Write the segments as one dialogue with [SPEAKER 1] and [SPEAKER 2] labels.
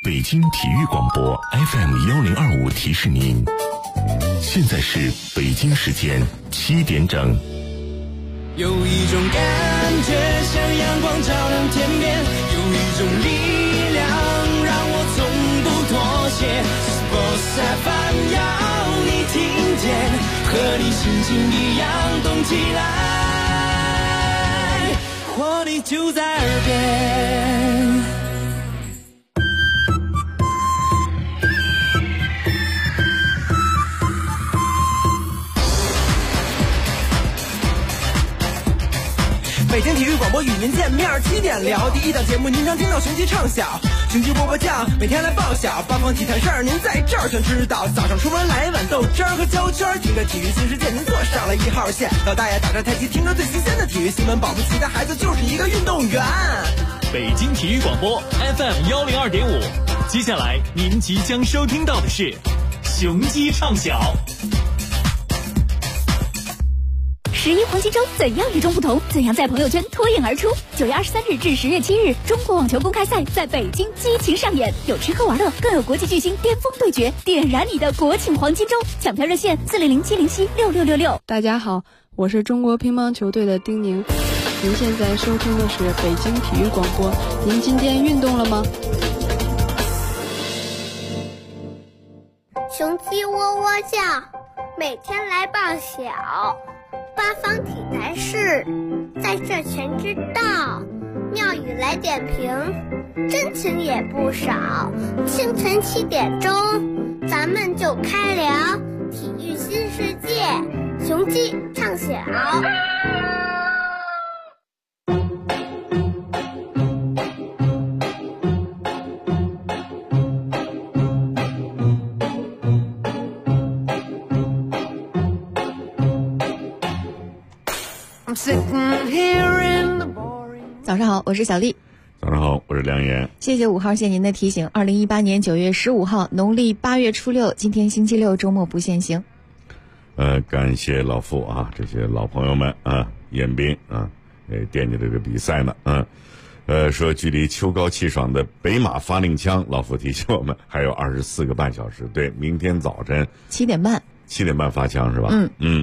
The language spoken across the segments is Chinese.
[SPEAKER 1] 北京体育广播 FM1025提示您，现在是北京时间7点整。
[SPEAKER 2] 有一种感觉像阳光照亮天边，有一种力量让我从不妥协。Sports FM 要你听见，和你心情一样动起来，活力就在耳边。北京体育广播与您见面，7点聊第一档节目，您常听到雄鸡唱晓，雄鸡波波酱，每天来报晓，八方体坛事儿您在这儿全知道。早上出门来碗豆汁儿和焦圈，听着体育新世界，您坐上了1号线。老大爷打着太极，听着最新鲜的体育新闻，保不齐的孩子就是一个运动员。
[SPEAKER 3] 北京体育广播 FM102.5，接下来您即将收听到的是雄鸡唱晓。
[SPEAKER 4] 11黄金周怎样与众不同？怎样在朋友圈脱颖而出？9月23日至10月7日，中国网球公开赛在北京激情上演，有吃喝玩乐，更有国际巨星巅峰对决，点燃你的国庆黄金周！抢票热线400-707-6666。
[SPEAKER 5] 大家好，我是中国乒乓球队的丁宁，您现在收听的是北京体育广播。您今天运动了吗？
[SPEAKER 6] 雄鸡喔喔叫，每天来报晓。八方体坛事，在这全知道。妙语来点评，真情也不少。清晨7点钟，咱们就开聊体育新世界，雄鸡唱晓。
[SPEAKER 7] 早上好，我是小丽。
[SPEAKER 8] 早上好，我是梁岩。
[SPEAKER 7] 谢谢5号线您的提醒。2018年9月15号，农历8月初6，今天星期六，周末不限行。
[SPEAKER 8] 感谢老傅啊，这些老朋友们啊，彦斌啊，惦记这个比赛呢，说距离秋高气爽的北马发令枪，老傅提醒我们还有24个半小时。对，明天早晨
[SPEAKER 7] 7点半
[SPEAKER 8] 发枪是吧？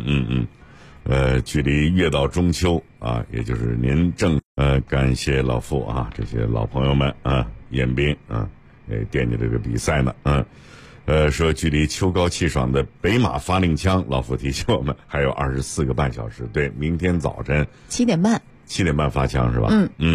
[SPEAKER 8] 距离越到中秋啊，也就是您感谢老傅啊，这些老朋友们啊，彦斌啊，惦记这个比赛呢，说距离秋高气爽的北马发令枪，老傅提醒我们还有24个半小时。对，明天早晨
[SPEAKER 7] 7点半
[SPEAKER 8] 发枪是吧？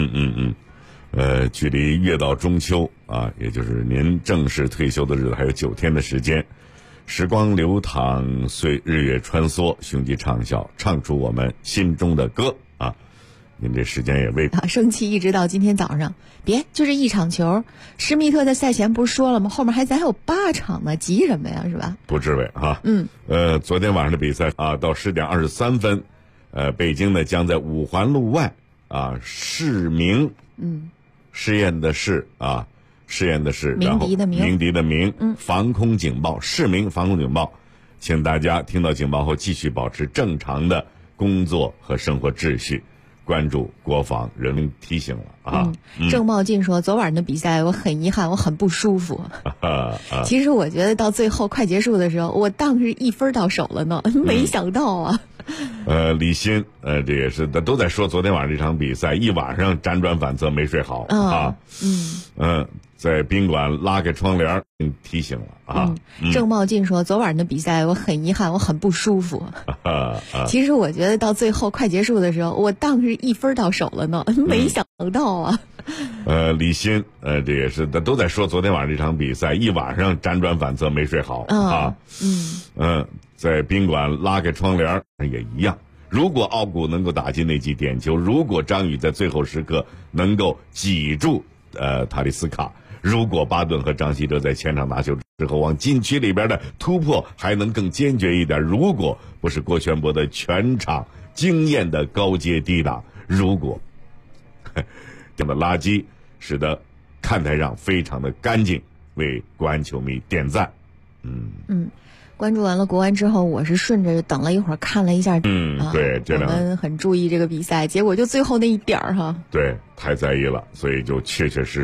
[SPEAKER 8] 距离越到中秋啊，也就是您正式退休的日子还有9天的时间。时光流淌，随日月穿梭，雄鸡唱晓，唱出我们心中的歌啊！您这时间也未
[SPEAKER 7] 生气，一直到今天早上，就是一场球。施密特在赛前不是说了吗？后面咱还有8场呢，急什么呀？是吧？
[SPEAKER 8] 不至于哈。昨天晚上的比赛啊，到10点23分，北京呢将在5环路外啊市明，试验的试啊。试验的是，
[SPEAKER 7] 鸣笛的
[SPEAKER 8] 鸣，防空警报，市民防空警报，请大家听到警报后继续保持正常的工作和生活秩序，关注国防。人民提醒了啊。
[SPEAKER 7] 郑茂进说，昨晚的比赛我很遗憾，我很不舒服。其实我觉得到最后快结束的时候，我当时1分到手了呢，没想到啊。
[SPEAKER 8] 李欣，这也是都在说昨天晚上这场比赛一晚上辗转反侧没睡好啊。在宾馆拉开窗帘提醒了啊。
[SPEAKER 7] 郑茂进说，昨晚的比赛我很遗憾，我很不舒服。其实我觉得到最后快结束的时候，我当时1分到手了呢，没想到啊。
[SPEAKER 8] 李欣，这也是都在说昨天晚上这场比赛一晚上辗转反侧没睡好啊。在宾馆拉开窗帘也一样。如果奥古能够打进那记点球，如果张宇在最后时刻能够挤住塔利斯卡，如果巴顿和张稀哲在前场拿球之后往禁区里边的突破还能更坚决一点，如果不是郭全博的全场惊艳的高阶低挡，如果这样的垃圾使得看台上非常的干净，为国安球迷点赞。
[SPEAKER 7] 关注完了国安之后，我是顺着等了一会儿看了一下，
[SPEAKER 8] 对，
[SPEAKER 7] 我们很注意这个比赛，结果就最后那一点儿哈，
[SPEAKER 8] 对，太在意了，所以就确确实实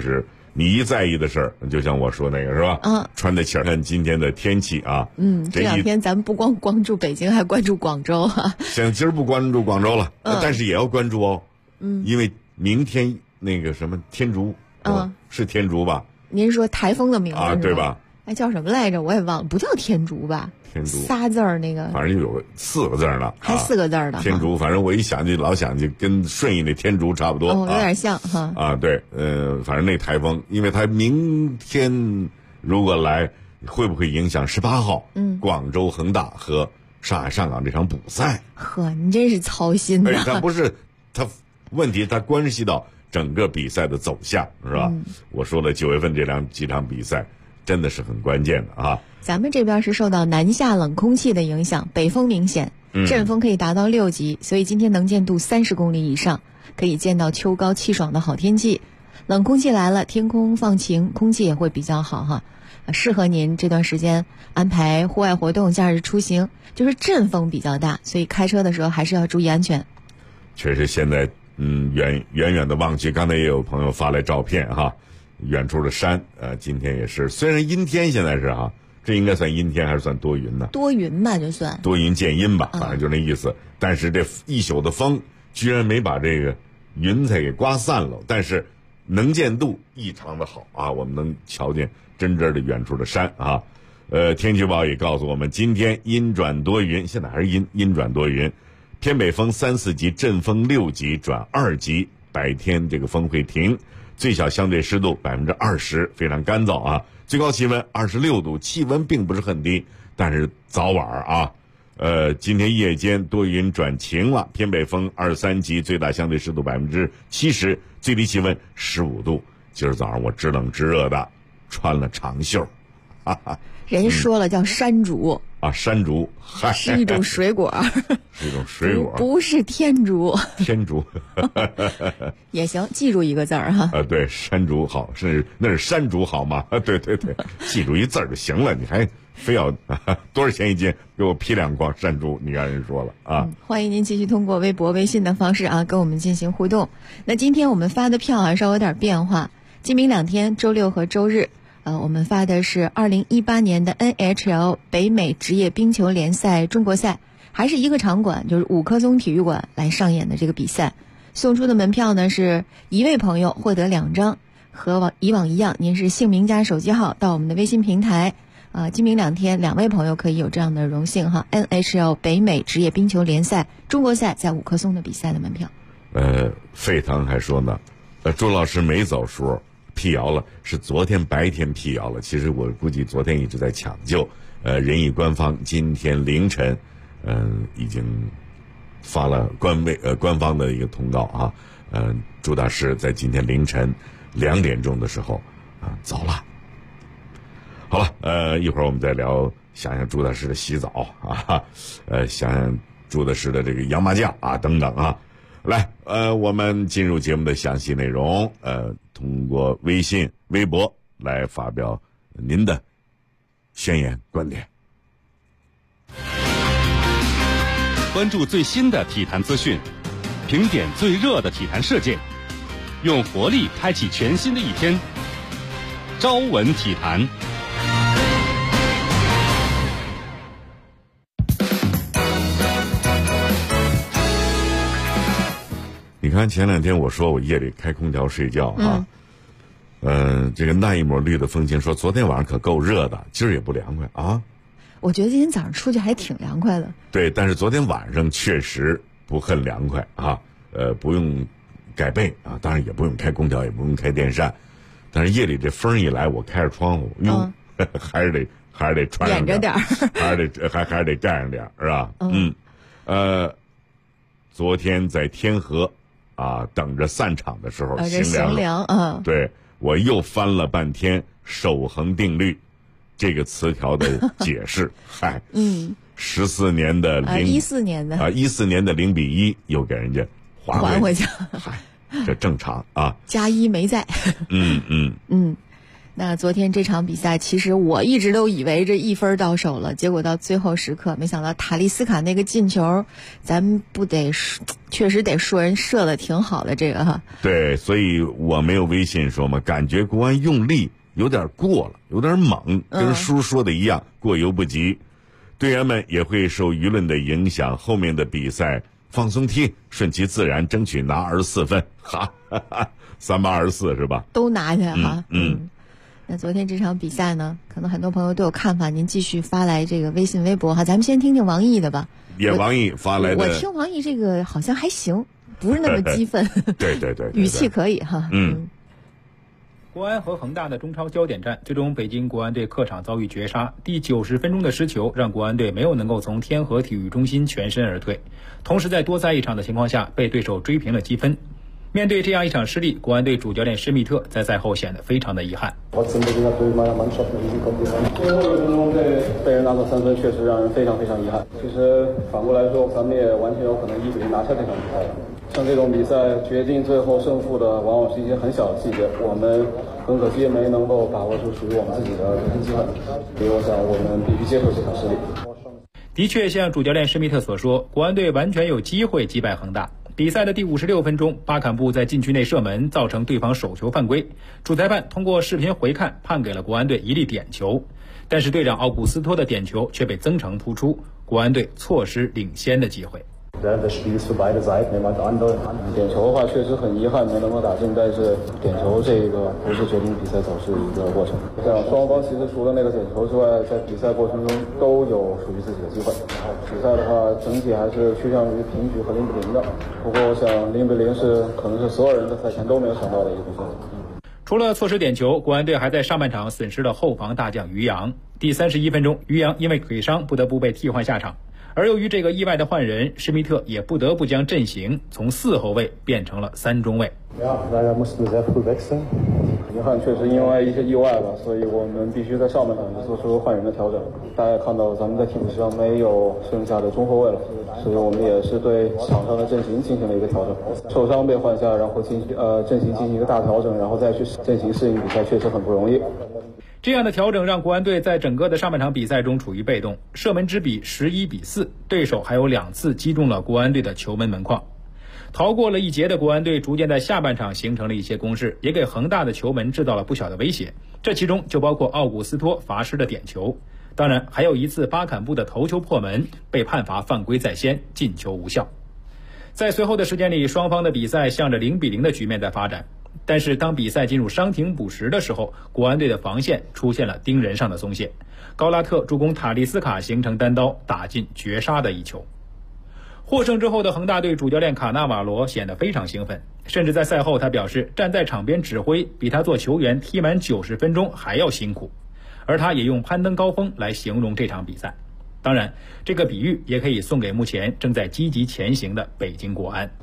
[SPEAKER 8] 你一在意的事儿，就像我说那个是吧？穿得起来。看今天的天气啊，
[SPEAKER 7] 这两天咱们不光关注北京，还关注广州啊。
[SPEAKER 8] 像今儿不关注广州了，但是也要关注哦。因为明天那个什么天竺，是天竺吧？
[SPEAKER 7] 您说台风的名字啊，
[SPEAKER 8] 对吧？
[SPEAKER 7] 哎，叫什么来着？我也忘了，不叫天竺吧？
[SPEAKER 8] 天竺
[SPEAKER 7] 仨字儿那个，
[SPEAKER 8] 反正有4个字呢，
[SPEAKER 7] 还4个字的
[SPEAKER 8] 天竺。反正我一想就老想就跟顺义那天竺差不多，
[SPEAKER 7] 有点像哈。
[SPEAKER 8] 对，反正那台风，因为它明天如果来，会不会影响18号广州恒大和上海上港这场补赛？
[SPEAKER 7] 呵，你真是操心的。
[SPEAKER 8] 它不是它问题，它关系到整个比赛的走向，是吧？我说了9月份这几场比赛真的是很关键的啊。
[SPEAKER 7] 咱们这边是受到南下冷空气的影响，北风明显，阵风可以达到6级，所以今天能见度30公里以上，可以见到秋高气爽的好天气。冷空气来了，天空放晴，空气也会比较好哈，适合您这段时间安排户外活动、假日出行。就是阵风比较大，所以开车的时候还是要注意安全。
[SPEAKER 8] 确实，现在远远的望去，刚才也有朋友发来照片哈，远处的山，今天也是，虽然阴天，现在是哈。这应该算阴天还是算多云呢？
[SPEAKER 7] 多云吧，就算
[SPEAKER 8] 多云见阴吧，反正就那意思。但是这一宿的风居然没把这个云彩给刮散了，但是能见度异常的好啊，我们能瞧见真正的远处的山啊。天气预报也告诉我们，今天阴转多云，现在还是阴转多云，偏北风3、4级，阵风6级转2级，白天这个风会停，最小相对湿度20%，非常干燥啊。最高气温26度，气温并不是很低，但是早晚啊，今天夜间多云转晴了，偏北风2、3级，最大相对湿度70%，最低气温15度。今儿早上我知冷知热的，穿了长袖，
[SPEAKER 7] 人说了叫山竹
[SPEAKER 8] 山竹
[SPEAKER 7] 是一种水果，
[SPEAKER 8] 是一种水果，
[SPEAKER 7] 不是天竺。
[SPEAKER 8] 天竺
[SPEAKER 7] 也行，记住一个字儿哈。
[SPEAKER 8] 对，山竹好，那是山竹好吗？对，记住一字儿就行了，你还非要多少钱一斤？给我批2筐山竹，你让人说了啊！
[SPEAKER 7] 欢迎您继续通过微博、微信的方式跟我们进行互动。那今天我们发的票稍微有点变化，今明2天，周6和周日。我们发的是2018年的 NHL 北美职业冰球联赛中国赛，还是一个场馆，就是五棵松体育馆来上演的这个比赛。送出的门票呢是1位朋友获得2张，和以往一样，您是姓名加手机号到我们的微信平台。今明2天2位朋友可以有这样的荣幸哈 ，NHL 北美职业冰球联赛中国赛在五棵松的比赛的门票。
[SPEAKER 8] 沸腾还说呢，朱老师没走时候辟谣了，是昨天白天辟谣了。其实我估计昨天一直在抢救。人艺官方今天凌晨，已经发了官方的一个通告啊。朱大师在今天凌晨2点钟的时候走了。好了，一会儿我们再聊，想想朱大师的洗澡啊，想想朱大师的这个洋麻将等等啊。来，我们进入节目的详细内容。通过微信、微博来发表您的宣言观点。
[SPEAKER 9] 关注最新的体坛资讯，评点最热的体坛事件，用活力开启全新的一天。朝闻体坛。
[SPEAKER 8] 你看前2天我说我夜里开空调睡觉这个那一抹绿的风情说昨天晚上可够热的，今儿也不凉快啊。
[SPEAKER 7] 我觉得今天早上出去还挺凉快的。
[SPEAKER 8] 对，但是昨天晚上确实不很凉快不用盖被当然也不用开空调，也不用开电扇，但是夜里这风一来，我开着窗户，还是得穿上点，还是得盖上点，是吧？昨天在天河等着散场的时候，
[SPEAKER 7] 行凉
[SPEAKER 8] 对，我又翻了半天守恒定律这个词条的解释。14年的
[SPEAKER 7] 14年的
[SPEAKER 8] 14年的0-1又给人家还回去。这正常加1
[SPEAKER 7] 没在。 那昨天这场比赛，其实我一直都以为这1分到手了，结果到最后时刻，没想到塔利斯卡那个进球，咱不得确实得说人射的挺好的这个哈。
[SPEAKER 8] 对，所以我没有微信说嘛，感觉国安用力有点过了，有点猛，跟叔说的一样，过犹不及。队员们也会受舆论的影响，后面的比赛放松踢，顺其自然，争取拿24分。哈，38-24是吧？
[SPEAKER 7] 都拿去哈。那昨天这场比赛呢，可能很多朋友都有看法，您继续发来这个微信微博哈。咱们先听听王毅的吧。
[SPEAKER 8] 也王毅发来的。
[SPEAKER 7] 我听王毅这个好像还行，不是那么激愤。
[SPEAKER 8] 对，
[SPEAKER 7] 语气可以哈。
[SPEAKER 10] 国安和恒大的中超焦点战，最终北京国安队客场遭遇绝杀。第90分钟的失球让国安队没有能够从天河体育中心全身而退，同时在多赛一场的情况下被对手追平了积分。面对这样一场失利，国安队主教练施密特在赛后显得非常的遗憾。
[SPEAKER 11] 最后1分钟被人拿走3分，确实让人非常非常遗憾。其实反过来说，咱们也完全有可能1-0拿下这场比赛的。像这种比赛决定最后胜负的，往往是一些很小的细节，我们很可惜也没能够把握住属于我们自己的得分机会，所以我想我们必须接受这场失利。
[SPEAKER 10] 的确，像主教练施密特所说，国安队完全有机会击败恒大。比赛的第56分钟，巴坎布在禁区内射门，造成对方手球犯规。主裁判通过视频回看，判给了国安队一粒点球。但是队长奥古斯托的点球却被曾诚扑出，国安队错失领先的机会。
[SPEAKER 11] 点球的话确实很遗憾没能够打进，但是点球这个不是决定比赛走势的一个过程。我想双方其实除了那个点球之外，在比赛过程中都有属于自己的机会。然后比赛的话整体还是趋向于平局和0-0的。不过我想0-0是可能是所有人在赛前都没有想到的一个比赛。
[SPEAKER 10] 除了错失点球，国安队还在上半场损失了后防大将于洋。第31分钟，于洋因为腿伤不得不被替换下场。而由于这个意外的换人，施密特也不得不将阵型从4后卫变成了3中卫。
[SPEAKER 11] 遗憾确实因为一些意外吧，所以我们必须在上半场做出换人的调整。大家看到咱们在替补席上没有剩下的中后卫了，所以我们也是对场上的阵型进行了一个调整。受伤被换下，然后阵型进行一个大调整，然后再去阵型适应比赛，确实很不容易。
[SPEAKER 10] 这样的调整让国安队在整个的上半场比赛中处于被动，射门之比11-4，对手还有2次击中了国安队的球门门框。逃过了一劫的国安队逐渐在下半场形成了一些攻势，也给恒大的球门制造了不小的威胁，这其中就包括奥古斯托罚失的点球，当然还有一次巴坎布的头球破门被判罚犯规在先，进球无效。在随后的时间里，双方的比赛向着0-0的局面在发展。但是当比赛进入伤停补时的时候，国安队的防线出现了盯人上的松懈，高拉特助攻塔利斯卡形成单刀，打进绝杀的一球。获胜之后的恒大队主教练卡纳瓦罗显得非常兴奋，甚至在赛后他表示，站在场边指挥比他做球员踢满90分钟还要辛苦，而他也用攀登高峰来形容这场比赛。当然，这个比喻也可以送给目前正在积极前行的北京国安。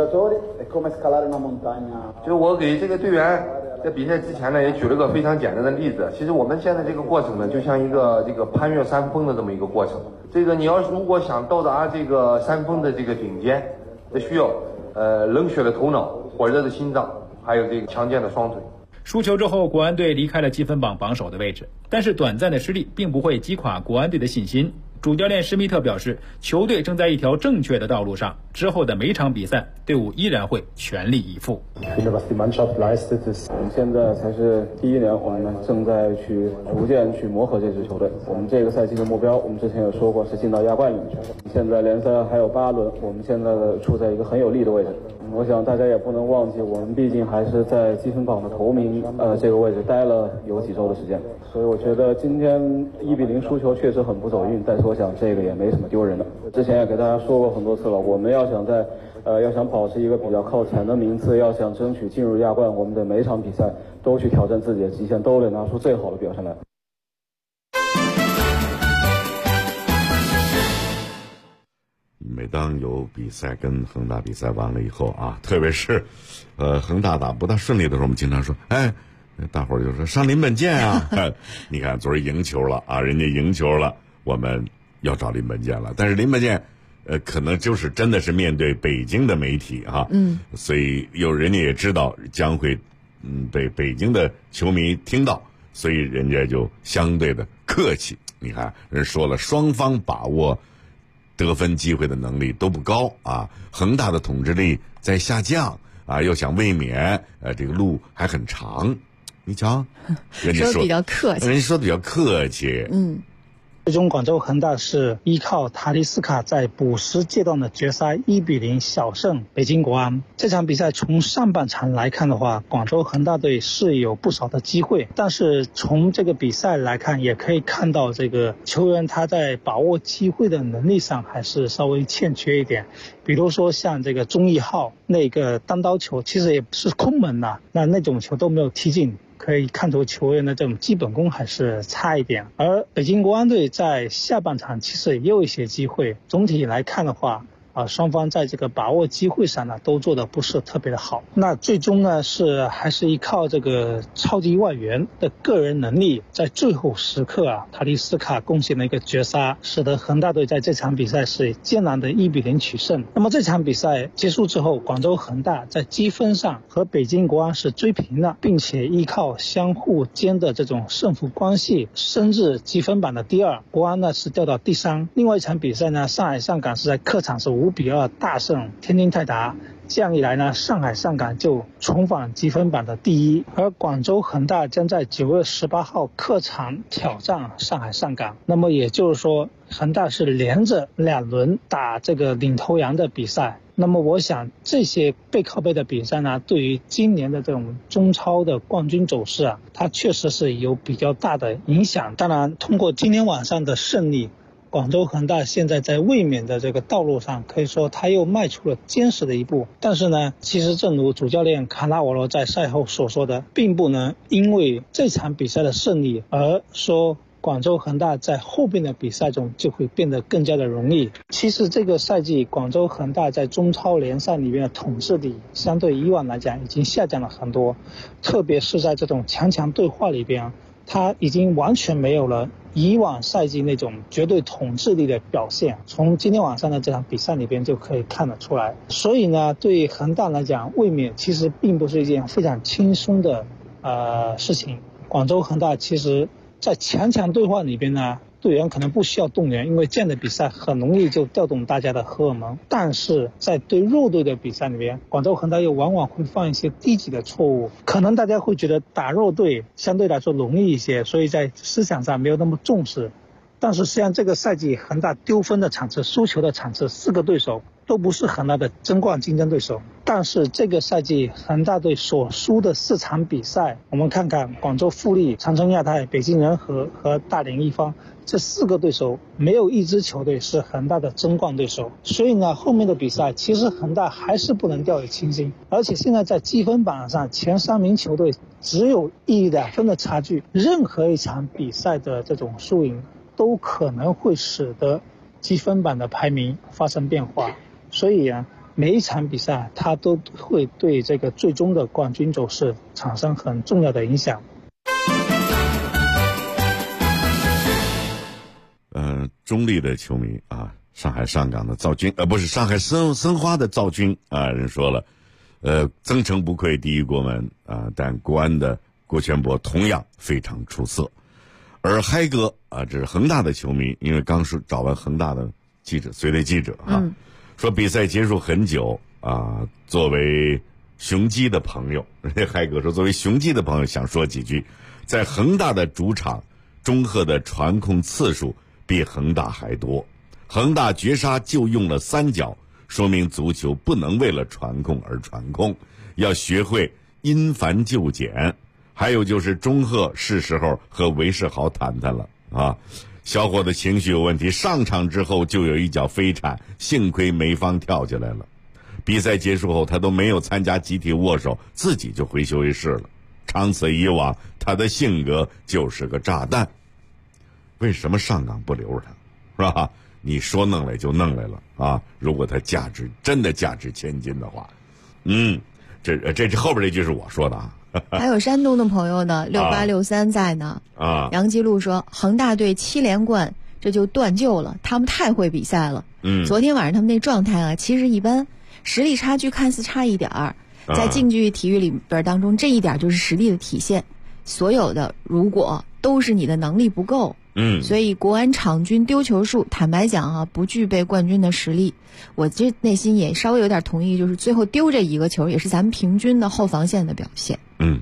[SPEAKER 12] 就是我给这个队员在比赛之前呢，也举了个非常简单的例子。其实我们现在这个过程呢，就像一个这个攀越山峰的这么一个过程。这个你如果想到达这个山峰的这个顶尖，这需要冷血的头脑、火热的心脏，还有这个强健的双腿。
[SPEAKER 10] 输球之后，国安队离开了积分榜榜首的位置，但是短暂的失利并不会击垮国安队的信心。主教练施密特表示，球队正在一条正确的道路上，之后的每场比赛，队伍依然会全力以赴。
[SPEAKER 11] 我们现在才是第1年，我们正在逐渐去磨合这支球队。我们这个赛季的目标，我们之前有说过是进到亚冠里面去。现在联赛还有8轮，我们现在处在一个很有利的位置。我想大家也不能忘记，我们毕竟还是在积分榜的头名这个位置待了有几周的时间，所以我觉得今天1-0输球确实很不走运，但是我想这个也没什么丢人的。之前也给大家说过很多次了，我们要想保持一个比较靠前的名次，要想争取进入亚冠，我们得每场比赛都去挑战自己的极限，都得拿出最好的表现来。
[SPEAKER 8] 每当有比赛跟恒大比赛完了以后啊，特别是恒大打不大顺利的时候，我们经常说，大伙儿就说上林本健啊你看昨儿赢球了啊，人家赢球了，我们要找林本健了。但是林本健可能就是真的是面对北京的媒体哈，所以人家也知道将会被北京的球迷听到， 所以人家就相对的客气。你看人说了，双方把握得分机会的能力都不高啊，恒大的统治力在下降啊，又想卫冕，这个路还很长。你瞧，人家
[SPEAKER 7] 说比较客气，
[SPEAKER 8] 人家说的比较客气。
[SPEAKER 13] 最终广州恒大是依靠塔利斯卡在补时阶段的绝杀1-0小胜北京国安。这场比赛从上半场来看的话，广州恒大队是有不少的机会，但是从这个比赛来看，也可以看到这个球员他在把握机会的能力上还是稍微欠缺一点。比如说像这个钟义浩那个单刀球，其实也是空门的，那种球都没有踢进，可以看出球员的这种基本功还是差一点。而北京国安队在下半场其实也有一些机会，总体来看的话双方在这个把握机会上呢都做得不是特别的好。那最终呢还是依靠这个超级外援的个人能力，在最后时刻塔利斯卡贡献了一个绝杀，使得恒大队在这场比赛是艰难的1-0取胜。那么这场比赛结束之后，广州恒大在积分上和北京国安是追平了，并且依靠相互间的这种胜负关系升至积分榜的第2，国安呢是掉到第3。另外一场比赛呢，上海上港是在客场是5-2大胜天津泰达，这样一来呢，上海上港就重返积分榜的第1，而广州恒大将在9月18号客场挑战上海上港。那么也就是说，恒大是连着2轮打这个领头羊的比赛。那么我想这些背靠背的比赛呢，对于今年的这种中超的冠军走势它确实是有比较大的影响。当然，通过今天晚上的胜利，广州恒大现在在卫冕的这个道路上，可以说他又迈出了坚实的一步。但是呢，其实正如主教练卡纳瓦罗在赛后所说的，并不能因为这场比赛的胜利而说广州恒大在后边的比赛中就会变得更加的容易。其实这个赛季广州恒大在中超联赛里面的统治力相对以往来讲已经下降了很多，特别是在这种强对话里边，他已经完全没有了以往赛季那种绝对统治力的表现，从今天晚上的这场比赛里边就可以看得出来。所以呢，对于恒大来讲，卫冕其实并不是一件非常轻松的事情。广州恒大其实在强对话里边呢，队员可能不需要动员，因为这样的比赛很容易就调动大家的荷尔蒙。但是在对弱队的比赛里边，广州恒大又往往会犯一些低级的错误，可能大家会觉得打弱队相对来说容易一些，所以在思想上没有那么重视。但是实际上这个赛季恒大丢分的场次、输球的场次，4个对手都不是恒大的争冠竞争对手。但是这个赛季恒大队所输的4场比赛，我们看看广州富力、长春亚泰、北京人和大连一方，这4个对手没有一支球队是恒大的争冠对手。所以呢，后面的比赛其实恒大还是不能掉以轻心，而且现在在积分榜上前3名球队只有1-2分的差距，任何一场比赛的这种输赢都可能会使得积分榜的排名发生变化。所以每一场比赛它都会对这个最终的冠军走势产生很重要的影响。
[SPEAKER 8] 中立的球迷上海上港的造军不是上海申花的造军人说了，曾诚不愧第一国门但国安的郭全博同样非常出色。而嗨哥这是恒大的球迷，因为刚找完恒大的随队记者说比赛结束很久作为雄鸡的朋友，嗨哥说作为雄鸡的朋友想说几句，在恒大的主场，中赫的传控次数比恒大还多，恒大绝杀就用了3脚，说明足球不能为了传控而传控，要学会因繁就简。还有就是中赫是时候和韦世豪谈谈了小伙子情绪有问题，上场之后就有一脚飞铲，幸亏梅芳跳起来了。比赛结束后他都没有参加集体握手，自己就回休息室了。长此以往，他的性格就是个炸弹。为什么上港不留着他，是吧？你说弄来就弄来了如果他真的价值千金的话，这后边这句是我说的
[SPEAKER 7] 还有山东的朋友呢，6863在呢杨基路说恒大队7连冠这就断旧了，他们太会比赛了。昨天晚上他们那状态其实一般，实力差距看似差一点儿，在竞技体育里边当中，这一点就是实力的体现。 所有的如果都是你的能力不够。所以国安场均丢球数，坦白讲啊，不具备冠军的实力。我这内心也稍微有点同意，就是最后丢这一个球，也是咱们平均的后防线的表现。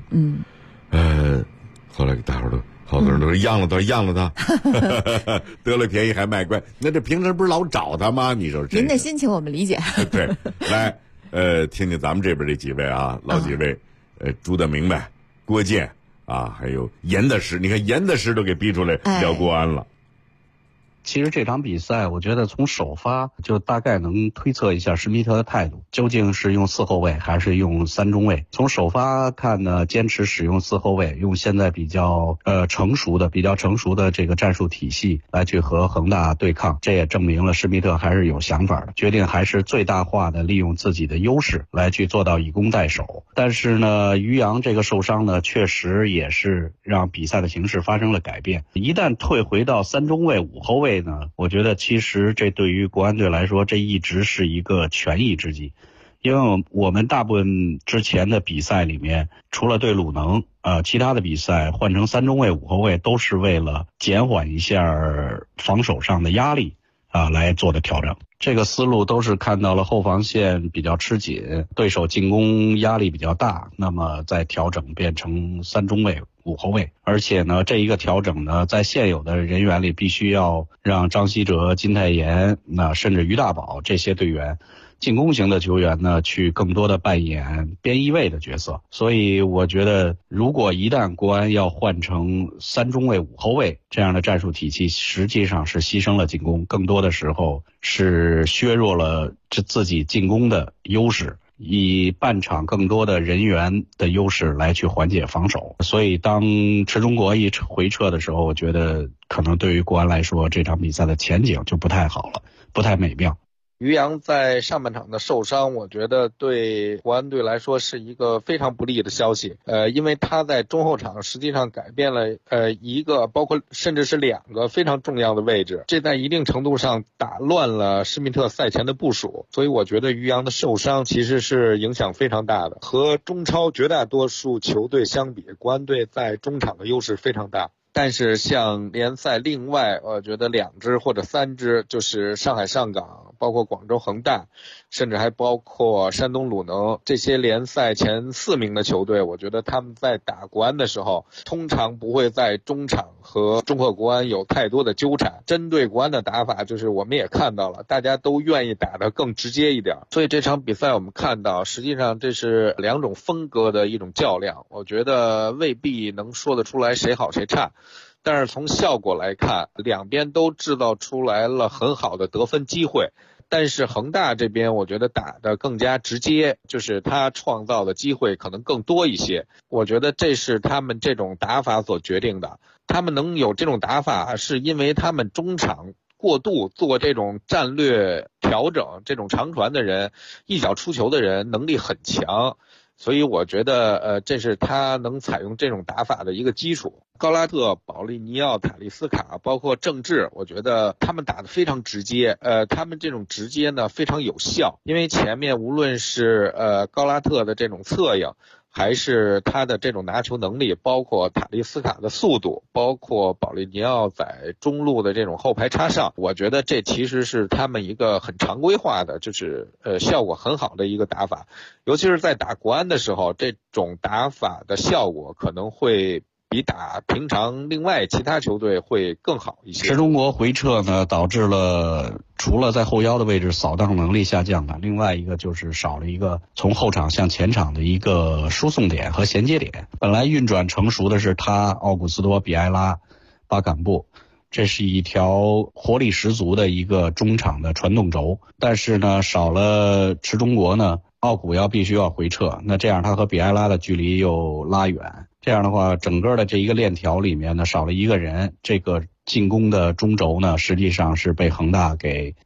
[SPEAKER 8] 后来大伙儿好多人都说让了他，得了便宜还卖乖。那这平时不是老找他吗？你说
[SPEAKER 7] 您的心情我们理解。
[SPEAKER 8] 对，来，听听咱们这边这几位啊，老几位，朱德明白、郭健啊，还有严的石，你看严的石都给逼出来聊国安了。
[SPEAKER 14] 其实这场比赛，我觉得从首发就大概能推测一下施密特的态度，究竟是用4后卫还是用3中卫。从首发看呢，坚持使用4后卫，用现在比较成熟的这个战术体系来去和恒大对抗，这也证明了施密特还是有想法的，决定还是最大化的利用自己的优势来去做到以攻代守。但是呢，于洋这个受伤呢，确实也是让比赛的形势发生了改变。一旦退回到3中卫、5后卫呢，我觉得其实这对于国安队来说，这一直是一个权宜之计。因为我们大部分之前的比赛里面，除了对鲁能，其他的比赛换成3中卫、5后卫都是为了减缓一下防守上的压力来做的调整。这个思路都是看到了后防线比较吃紧，对手进攻压力比较大，那么再调整变成3中卫、5后卫。而且呢，这一个调整呢，在现有的人员里必须要让张稀哲、金泰妍，甚至于大宝这些队员，进攻型的球员呢，去更多的扮演边翼位的角色。所以我觉得，如果一旦国安要换成3中卫、5后卫这样的战术体系，实际上是牺牲了进攻，更多的时候是削弱了自己进攻的优势，以半场更多的人员的优势来去缓解防守。所以当池中国一回撤的时候，我觉得可能对于国安来说，这场比赛的前景就不太好了，不太美妙。
[SPEAKER 15] 于洋在上半场的受伤，我觉得对国安队来说是一个非常不利的消息。因为他在中后场实际上改变了一个，包括甚至是2个非常重要的位置，这在一定程度上打乱了施密特赛前的部署。所以我觉得于洋的受伤其实是影响非常大的。和中超绝大多数球队相比，国安队在中场的优势非常大。但是像联赛另外我觉得2支或者3支，就是上海上港，包括广州恒大，甚至还包括山东鲁能，这些联赛前4名的球队，我觉得他们在打国安的时候，通常不会在中场和中赫国安有太多的纠缠。针对国安的打法，就是我们也看到了，大家都愿意打得更直接一点。所以这场比赛我们看到，实际上这是2种风格的一种较量，我觉得未必能说得出来谁好谁差。但是从效果来看，两边都制造出来了很好的得分机会。但是恒大这边我觉得打得更加直接，就是他创造的机会可能更多一些。我觉得这是他们这种打法所决定的。他们能有这种打法，是因为他们中场过度做这种战略调整，这种长传的人，一脚出球的人能力很强。所以我觉得这是他能采用这种打法的一个基础。高拉特、保利尼奥、塔利斯卡，包括郑智，我觉得他们打得非常直接，他们这种直接呢非常有效，因为前面无论是高拉特的这种策应，还是他的这种拿球能力，包括塔利斯卡的速度，包括保利尼奥在中路的这种后排插上，我觉得这其实是他们一个很常规化的，就是效果很好的一个打法。尤其是在打国安的时候，这种打法的效果可能会比打平常另外其他球队会更好一些。
[SPEAKER 14] 池中国回撤呢，导致了除了在后腰的位置扫荡能力下降的，另外一个就是少了一个从后场向前场的一个输送点和衔接点。本来运转成熟的是他、奥古斯多、比埃拉、巴坎布，这是一条活力十足的一个中场的传动轴。但是呢，少了池中国呢，奥古必须要回撤，那这样他和比埃拉的距离又拉远。这样的话，整个的这一个链条里面呢，少了一个人，这个进攻的中轴呢，实际上是被恒大给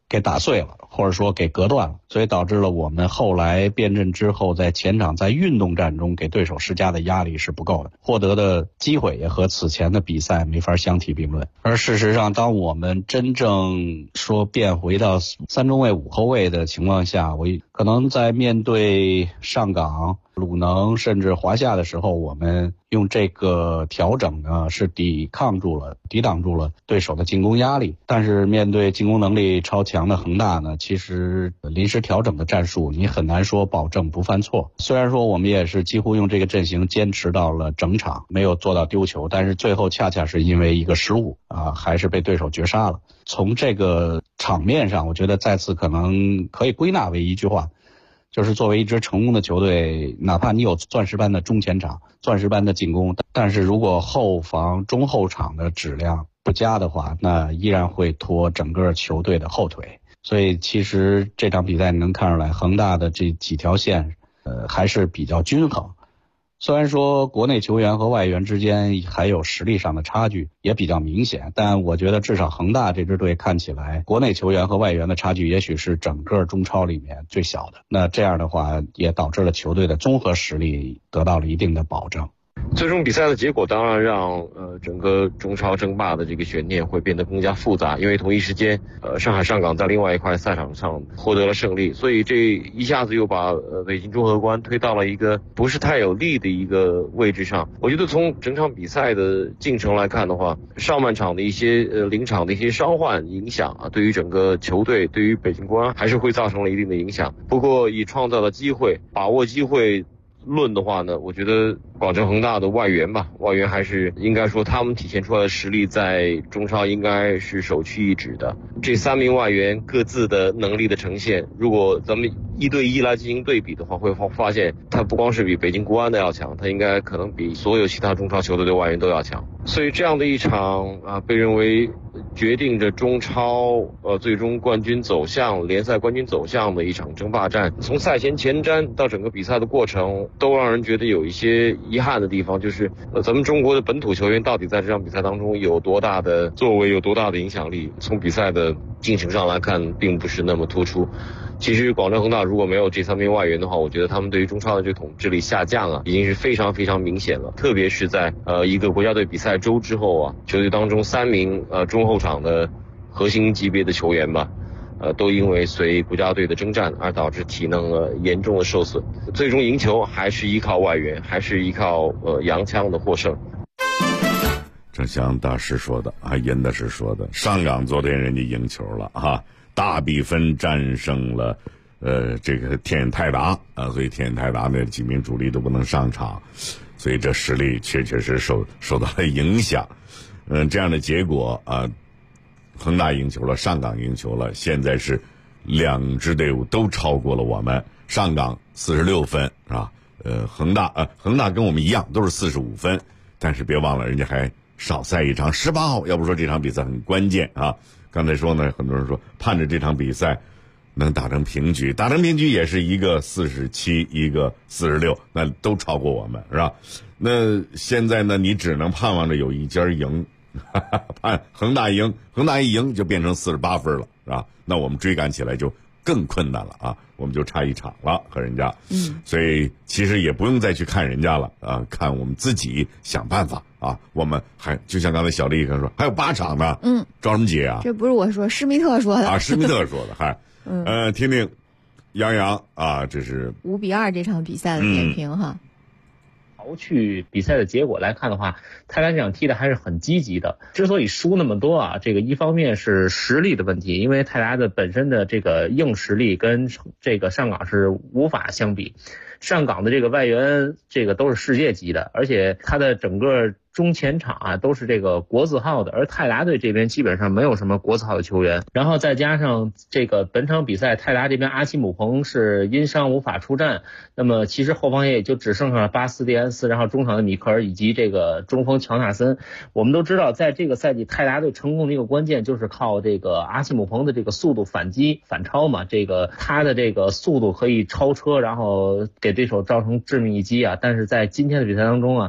[SPEAKER 14] 给打碎了，或者说给隔断了，所以导致了我们后来变阵之后，在前场在运动战中给对手施加的压力是不够的，获得的机会也和此前的比赛没法相提并论。而事实上，当我们真正说变回到3中卫5后卫的情况下，我可能在面对上港、鲁能甚至华夏的时候，我们用这个调整呢是抵挡住了对手的进攻压力。但是面对进攻能力超强的恒大呢，其实临时调整的战术你很难说保证不犯错。虽然说我们也是几乎用这个阵型坚持到了整场，没有做到丢球，但是最后恰恰是因为一个失误还是被对手绝杀了。从这个场面上，我觉得再次可能可以归纳为一句话，就是作为一支成功的球队，哪怕你有钻石般的中前场、钻石般的进攻，但是如果后防中后场的质量不佳的话，那依然会拖整个球队的后腿。所以其实这场比赛你能看出来，恒大的这几条线还是比较均衡。虽然说国内球员和外援之间还有实力上的差距也比较明显，但我觉得至少恒大这支队看起来国内球员和外援的差距也许是整个中超里面最小的，那这样的话也导致了球队的综合实力得到了一定的保证。
[SPEAKER 16] 最终比赛的结果当然让整个中超争霸的这个悬念会变得更加复杂，因为同一时间上海上港在另外一块赛场上获得了胜利，所以这一下子又把北京中赫观推到了一个不是太有利的一个位置上。我觉得从整场比赛的进程来看的话，上半场的一些临场的一些伤患影响对于整个球队，对于北京国安还是会造成了一定的影响。不过以创造的机会、把握机会论的话呢，我觉得广州恒大的外援还是应该说他们体现出来的实力在中超应该是首屈一指的。这3名外援各自的能力的呈现，如果咱们1对1来进行对比的话，会发现他不光是比北京国安的要强，他应该可能比所有其他中超球队的外援都要强。所以这样的一场被认为决定着中超最终冠军走向、联赛冠军走向的一场争霸战，从赛前前瞻到整个比赛的过程，都让人觉得有一些遗憾的地方，就是咱们中国的本土球员到底在这场比赛当中有多大的作为，有多大的影响力，从比赛的进程上来看并不是那么突出。其实广州恒大如果没有这3名外援的话，我觉得他们对于中超的这个统治力下降已经是非常非常明显了。特别是在一个国家队比赛周之后球队当中3名中后场的核心级别的球员都因为随国家队的征战而导致体能严重的受损，最终赢球还是依靠外援，还是依靠洋枪的获胜。
[SPEAKER 8] 正像大师说的殷大师说的，上港昨天人家赢球了大比分战胜了这个天眼泰达所以天眼泰达那几名主力都不能上场，所以这实力确实受到了影响。这样的结果恒大赢球了，上港赢球了，现在是2支队伍都超过了我们。上港46分是吧？恒大跟我们一样都是45分，但是别忘了人家还少赛一场18号，要不说这场比赛很关键刚才说呢，很多人说盼着这场比赛能打成平局，也是一个47，一个46，那都超过我们是吧？那现在呢，你只能盼望着有一家赢，盼恒大赢，恒大一赢就变成48分了是吧？那我们追赶起来就更困难了我们就差1场了和人家。所以其实也不用再去看人家了看我们自己想办法我们还就像刚才小丽说还有8场呢着什么急
[SPEAKER 7] 这不是我说，施密特说的
[SPEAKER 8] 施密特说的听听杨洋这是
[SPEAKER 7] 5-2这场比赛的点评
[SPEAKER 17] 刨去比赛的结果来看的话，泰达这场踢的还是很积极的。之所以输那么多这个一方面是实力的问题，因为泰达的本身的这个硬实力跟这个上港是无法相比。上港的这个外援这个都是世界级的，而且他的整个中前场都是这个国字号的，而泰达队这边基本上没有什么国字号的球员。然后再加上这个本场比赛泰达这边阿奇姆彭是因伤无法出战，那么其实后防线也就只剩下了巴斯蒂安斯，然后中场的米克尔以及这个中锋乔纳森。我们都知道在这个赛季泰达队成功的一个关键就是靠这个阿奇姆彭的这个速度反击反超这个他的这个速度可以超车，然后给对手造成致命一击但是在今天的比赛当中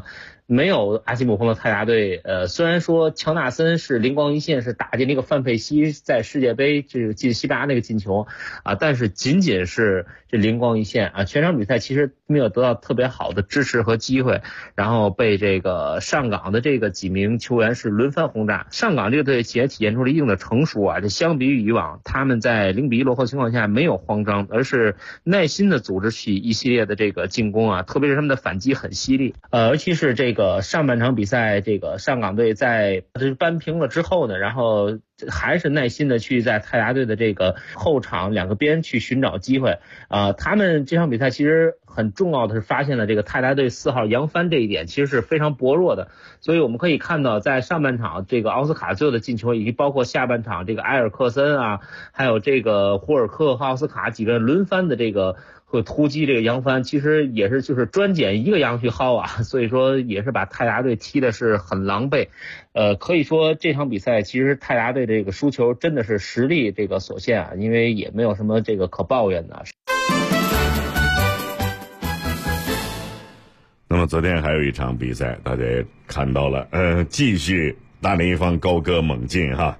[SPEAKER 17] 没有阿西姆彭的泰达队，虽然说乔纳森是灵光一现，是打进那个范佩西在世界杯这进西班牙那个进球啊，但是仅仅是这灵光一现啊，全场比赛其实没有得到特别好的支持和机会，然后被这个上港的这个几名球员是轮番轰炸。上港这个队也体现出了一定的成熟啊，这相比于以往，他们在0-1落后情况下没有慌张，而是耐心的组织起一系列的这个进攻啊，特别是他们的反击很犀利，尤其是这个上半场比赛，这个上港队在扳平了之后呢，然后还是耐心的去在泰达队的这个后场两个边去寻找机会他们这场比赛其实很重要的是发现了这个泰达队4号扬帆这一点其实是非常薄弱的，所以我们可以看到在上半场这个奥斯卡最后的进球，以及包括下半场这个埃尔克森啊，还有这个胡尔克和奥斯卡几个人轮番的这个会突击这个扬帆，其实也是就是专捡一个羊去薅啊，所以说也是把泰达队踢的是很狼狈。可以说这场比赛其实泰达队这个输球真的是实力这个所限啊，因为也没有什么这个可抱怨的。
[SPEAKER 8] 那么昨天还有一场比赛，大家也看到了，继续大连一方高歌猛进哈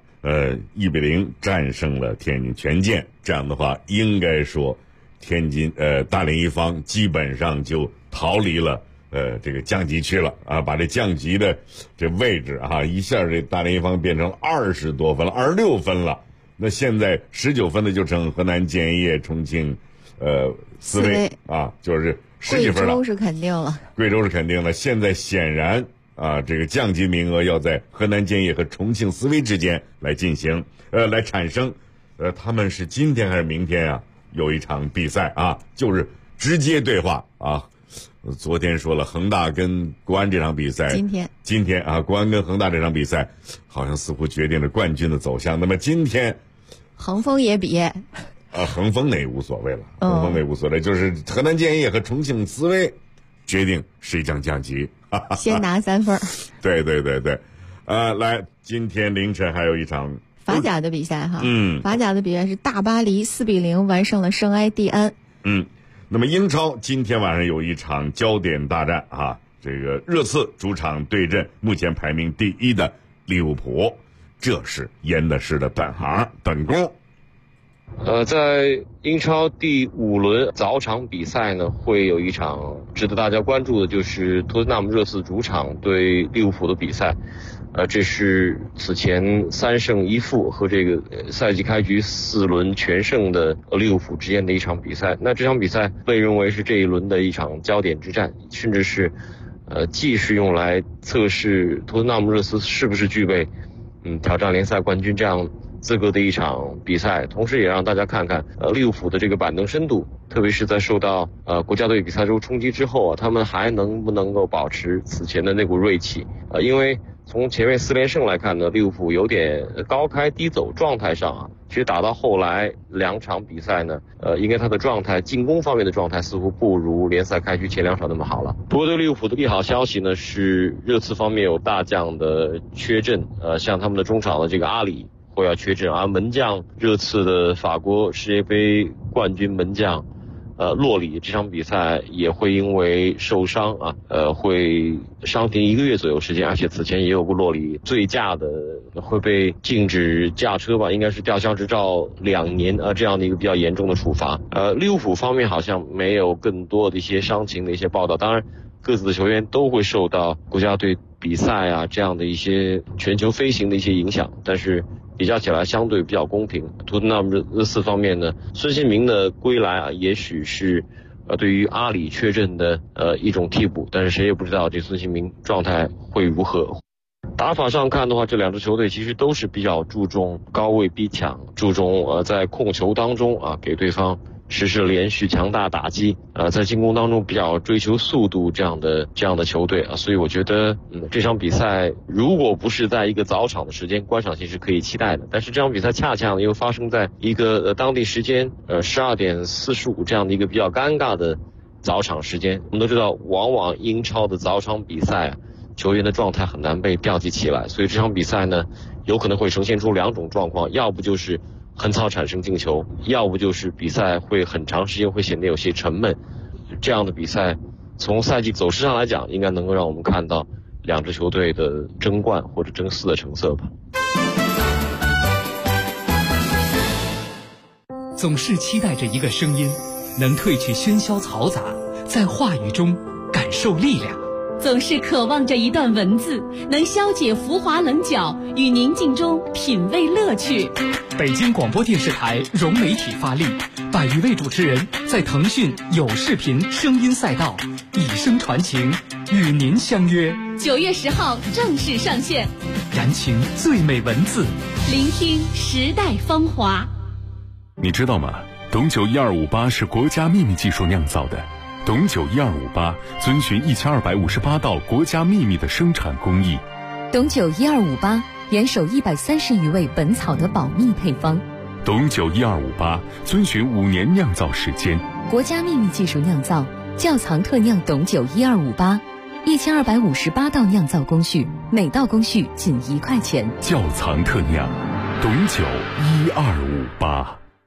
[SPEAKER 8] ，1-0战胜了天津权健，这样的话应该说大连一方基本上就逃离了这个降级区了啊，把这降级的这位置啊一下这大连一方变成了20多分了，26分了。那现在19分的就成河南建业、重庆思维啊，就是10几分了。
[SPEAKER 7] 贵州是肯定了，
[SPEAKER 8] 贵州是肯定了。现在显然啊，这个降级名额要在河南建业和重庆思维之间来进行来产生。他们是今天还是明天啊？有一场比赛啊，就是直接对话啊。昨天说了，恒大跟国安这场比赛，今天啊，国安跟恒大这场比赛，好像似乎决定了冠军的走向。那么今天，
[SPEAKER 7] 恒丰也比
[SPEAKER 8] 恒丰那也无所谓了，恒丰那无所谓，就是河南建业和重庆思维决定谁将降级，
[SPEAKER 7] 先拿3分。
[SPEAKER 8] 对，来，今天凌晨还有一场
[SPEAKER 7] 法甲的比赛哈，法甲的比赛是大巴黎4-0完胜了圣埃蒂安。
[SPEAKER 8] 那么英超今天晚上有一场焦点大战啊，这个热刺主场对阵目前排名第1的利物浦，这是严的是的本行本功。
[SPEAKER 16] 在英超第5轮早场比赛呢，会有一场值得大家关注的，就是托特纳姆热刺主场对利物浦的比赛。这是此前3胜1负和这个赛季开局4轮全胜的利物浦之间的一场比赛。那这场比赛被认为是这一轮的一场焦点之战，甚至是既是用来测试托特纳姆热刺是不是具备挑战联赛冠军这样资格的一场比赛，同时也让大家看看利物浦的这个板凳深度，特别是在受到国家队比赛中冲击之后啊，他们还能不能够保持此前的那股锐气因为从前面4连胜来看呢，利物浦有点高开低走状态上啊，其实打到后来2场比赛呢，应该他的状态进攻方面的状态似乎不如联赛开局前2场那么好了。不过对利物浦的利好消息呢，是热刺方面有大将的缺阵，像他们的中场的这个阿里会要缺阵，而门将热刺的法国世界杯冠军门将洛里这场比赛也会因为受伤啊，会伤停1个月左右时间，而且此前也有过洛里醉驾的会被禁止驾车吧，应该是吊销执照2年这样的一个比较严重的处罚。利物浦方面好像没有更多的一些伤情的一些报道，当然各自的球员都会受到国家队比赛啊这样的一些全球飞行的一些影响，但是比较起来相对比较公平。托特纳姆热刺方面呢，孙兴民的归来啊，也许是对于阿里缺阵的一种替补，但是谁也不知道这孙兴民状态会如何。打法上看的话，这2支球队其实都是比较注重高位逼抢，注重在控球当中啊给对方实施连续强大打击，在进攻当中比较追求速度这样的球队啊，所以我觉得这场比赛如果不是在一个早场的时间，观赏性是可以期待的。但是这场比赛恰恰又发生在一个当地时间12点45这样的一个比较尴尬的早场时间。我们都知道，往往英超的早场比赛球员的状态很难被调集起来，所以这场比赛呢，有可能会呈现出2种状况，要不就是横扫产生进球，要不就是比赛会很长时间会显得有些沉闷。这样的比赛从赛季走势上来讲，应该能够让我们看到两支球队的争冠或者争四的成色吧。
[SPEAKER 3] 总是期待着一个声音，能褪去喧嚣嘈杂，在话语中感受力量。
[SPEAKER 18] 总是渴望着一段文字，能消解浮华棱角，与宁静中品味乐趣。
[SPEAKER 3] 北京广播电视台融媒体发力，100余位主持人在腾讯有视频声音赛道以声传情，与您相约。
[SPEAKER 18] 9月10号正式上线，
[SPEAKER 3] 燃情最美文字，
[SPEAKER 18] 聆听时代芳华。
[SPEAKER 1] 你知道吗？董酒1258是国家秘密技术酿造的。董酒1258遵循1258道国家秘密的生产工艺。
[SPEAKER 19] 董酒1258严守130余味本草的保密配方。
[SPEAKER 1] 董酒1258遵循5年酿造时间，
[SPEAKER 19] 国家秘密技术酿造，窖藏特酿董酒1258，1258道酿造工序，每道工序仅1块钱。
[SPEAKER 1] 窖藏特酿，董酒1258。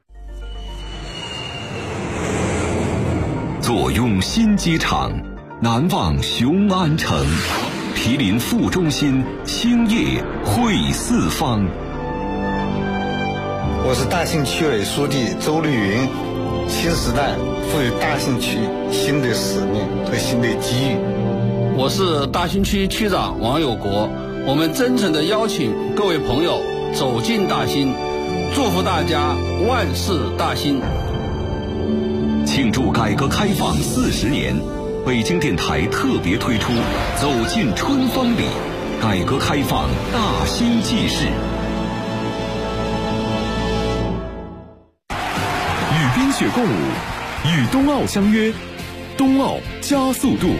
[SPEAKER 20] 坐拥新机场，难忘雄安城，毗邻副中心，兴业汇四方。
[SPEAKER 21] 我是大兴区委书记周丽云。新时代赋予大兴区新的使命和新的机遇。
[SPEAKER 22] 我是大兴区区长王有国。我们真诚地邀请各位朋友走进大兴，祝福大家万事大兴。
[SPEAKER 20] 庆祝改革开放40年，北京电台特别推出走进春风里，改革开放大兴纪事。
[SPEAKER 1] 与冰雪共舞，与冬奥相约，冬奥加速度。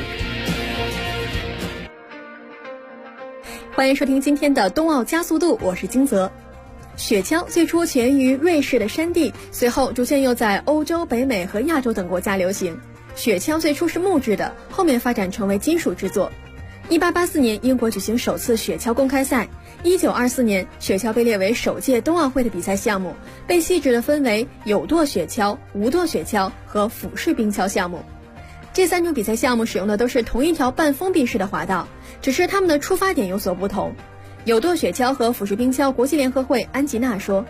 [SPEAKER 23] 欢迎收听今天的冬奥加速度，我是金泽。雪橇最初起源于瑞士的山地，随后逐渐又在欧洲、北美和亚洲等国家流行。雪橇最初是木质的，后面发展成为金属制作。1884年，英国举行首次雪橇公开赛。1924年，雪橇被列为首届冬奥会的比赛项目，被细致地分为有舵雪橇、无舵雪橇和俯式冰橇项目。这3种比赛项目使用的都是同一条半封闭式的滑道，只是它们的出发点有所不同。有舵雪橇和俯式冰橇国际联合会安吉娜说，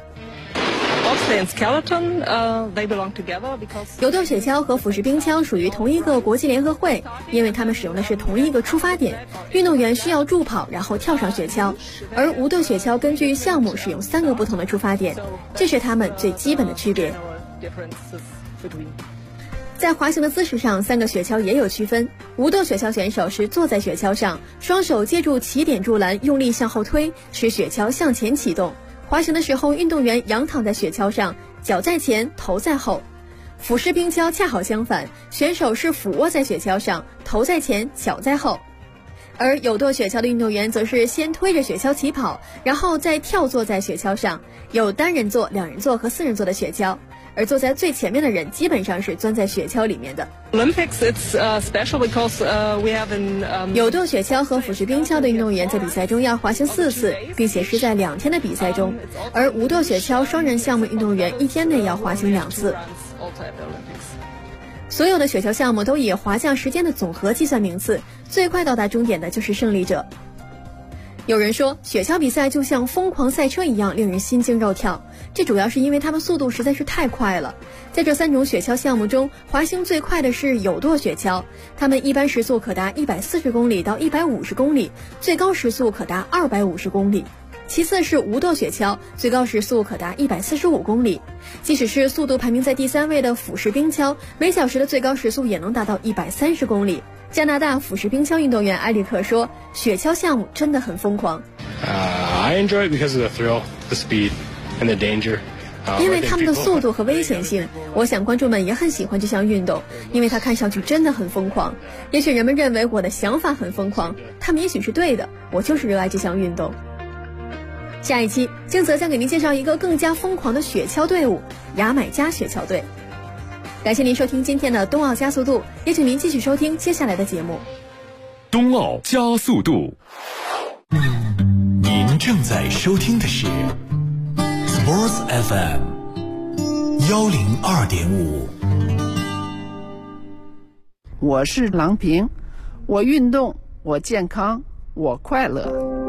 [SPEAKER 23] 有舵雪橇和俯式冰橇属于同一个国际联合会，因为它们使用的是同一个出发点，运动员需要助跑然后跳上雪橇，而无舵雪橇根据项目使用3个不同的出发点，这是它们最基本的区别。在滑行的姿势上，3个雪橇也有区分。无舵雪橇选手是坐在雪橇上，双手接住起点柱栏，用力向后推，使雪橇向前启动。滑行的时候，运动员仰躺在雪橇上，脚在前，头在后。俯式冰橇恰好相反，选手是俯卧在雪橇上，头在前，脚在后。而有舵雪橇的运动员则是先推着雪橇起跑，然后再跳坐在雪橇上，有单人座、2人座和4人座的雪橇。而坐在最前面的人基本上是钻在雪橇里面的。有舵雪橇和俯式冰橇的运动员在比赛中要滑行4次，并且是在2天的比赛中，而无舵雪橇双人项目运动员1天内要滑行2次。所有的雪橇项目都以滑降时间的总和计算名次，最快到达终点的就是胜利者。有人说，雪橇比赛就像疯狂赛车一样，令人心惊肉跳。这主要是因为它们速度实在是太快了。在这3种雪橇项目中，滑行最快的是有舵雪橇，它们一般时速可达140公里到150公里，最高时速可达250公里。其次是无舵雪橇，最高时速可达145公里。即使是速度排名在第3位的俯式冰橇，每小时的最高时速也能达到130公里。加拿大俯式冰橇运动员埃里克说，雪橇项目真的很疯狂。
[SPEAKER 24] I enjoy it because of the thrill, the speed, and the danger.
[SPEAKER 23] 因为他们的速度和危险性，我想观众们也很喜欢这项运动，因为它看上去真的很疯狂。也许人们认为我的想法很疯狂，他们也许是对的，我就是热爱这项运动。下一期，金泽将给您介绍一个更加疯狂的雪橇队伍——牙买加雪橇队。感谢您收听今天的冬奥加速度，也请您继续收听接下来的节目。
[SPEAKER 1] 冬奥加速度。
[SPEAKER 25] 您正在收听的是 Sports FM 102.5。
[SPEAKER 26] 我是郎平，我运动，我健康，
[SPEAKER 2] 我快乐。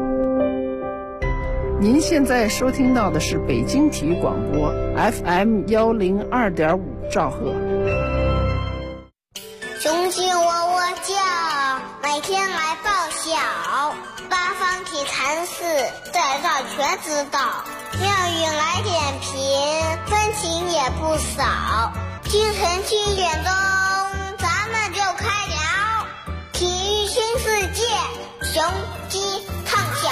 [SPEAKER 2] 您现在收听到的是北京体育广播 FM 102.5兆赫。
[SPEAKER 4] 雄心窝叫，每天来报晓，八方体禅寺在这全知道，妙语来点评，分情也不少。清晨7点钟，咱们就开聊体育新世界，雄鸡唱晓。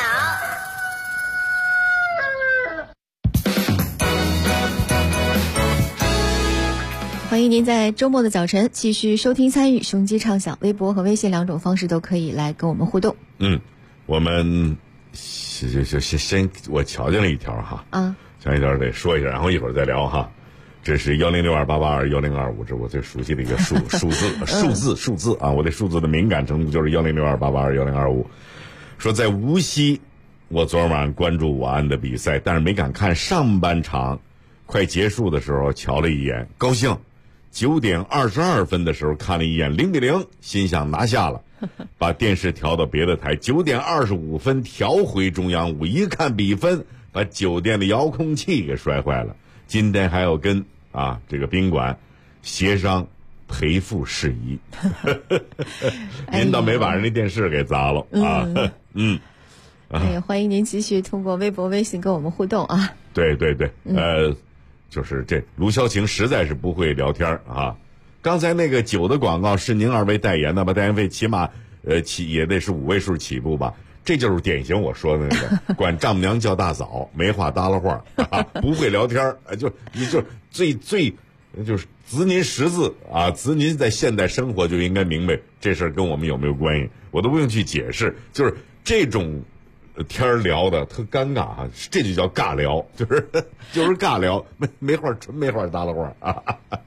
[SPEAKER 7] 欢迎您在周末的早晨继续收听参与雄鸡唱响，微博和微信2种方式都可以来跟我们互动。
[SPEAKER 8] 我们先我瞧见了一条哈，瞧一条得说一下，然后一会儿再聊哈。这是10628821025，这我最熟悉的一个数字啊，我对数字的敏感程度就是10628821025。说在无锡，我昨晚上关注武安的比赛，但是没敢看上半场，快结束的时候瞧了一眼，高兴。9点22分的时候看了一眼0-0，心想拿下了，把电视调到别的台。9点25分调回中央5，一看比分，把酒店的遥控器给摔坏了。今天还要跟这个宾馆协商赔付事宜。您倒没把人家电视给砸了啊？
[SPEAKER 7] 欢迎您继续通过微博、微信跟我们互动啊。
[SPEAKER 8] 对，就是这卢潇晴实在是不会聊天啊。刚才那个酒的广告是您2位代言的吧？代言费起码也得是5位数起步吧？这就是典型我说的那个管丈母娘叫大嫂，没话搭了话不会聊天你就最就是子您识字啊，子您在现代生活就应该明白这事儿跟我们有没有关系，我都不用去解释，就是这种天聊的特尴尬啊，这就叫尬聊，就是尬聊，没话搭了话啊。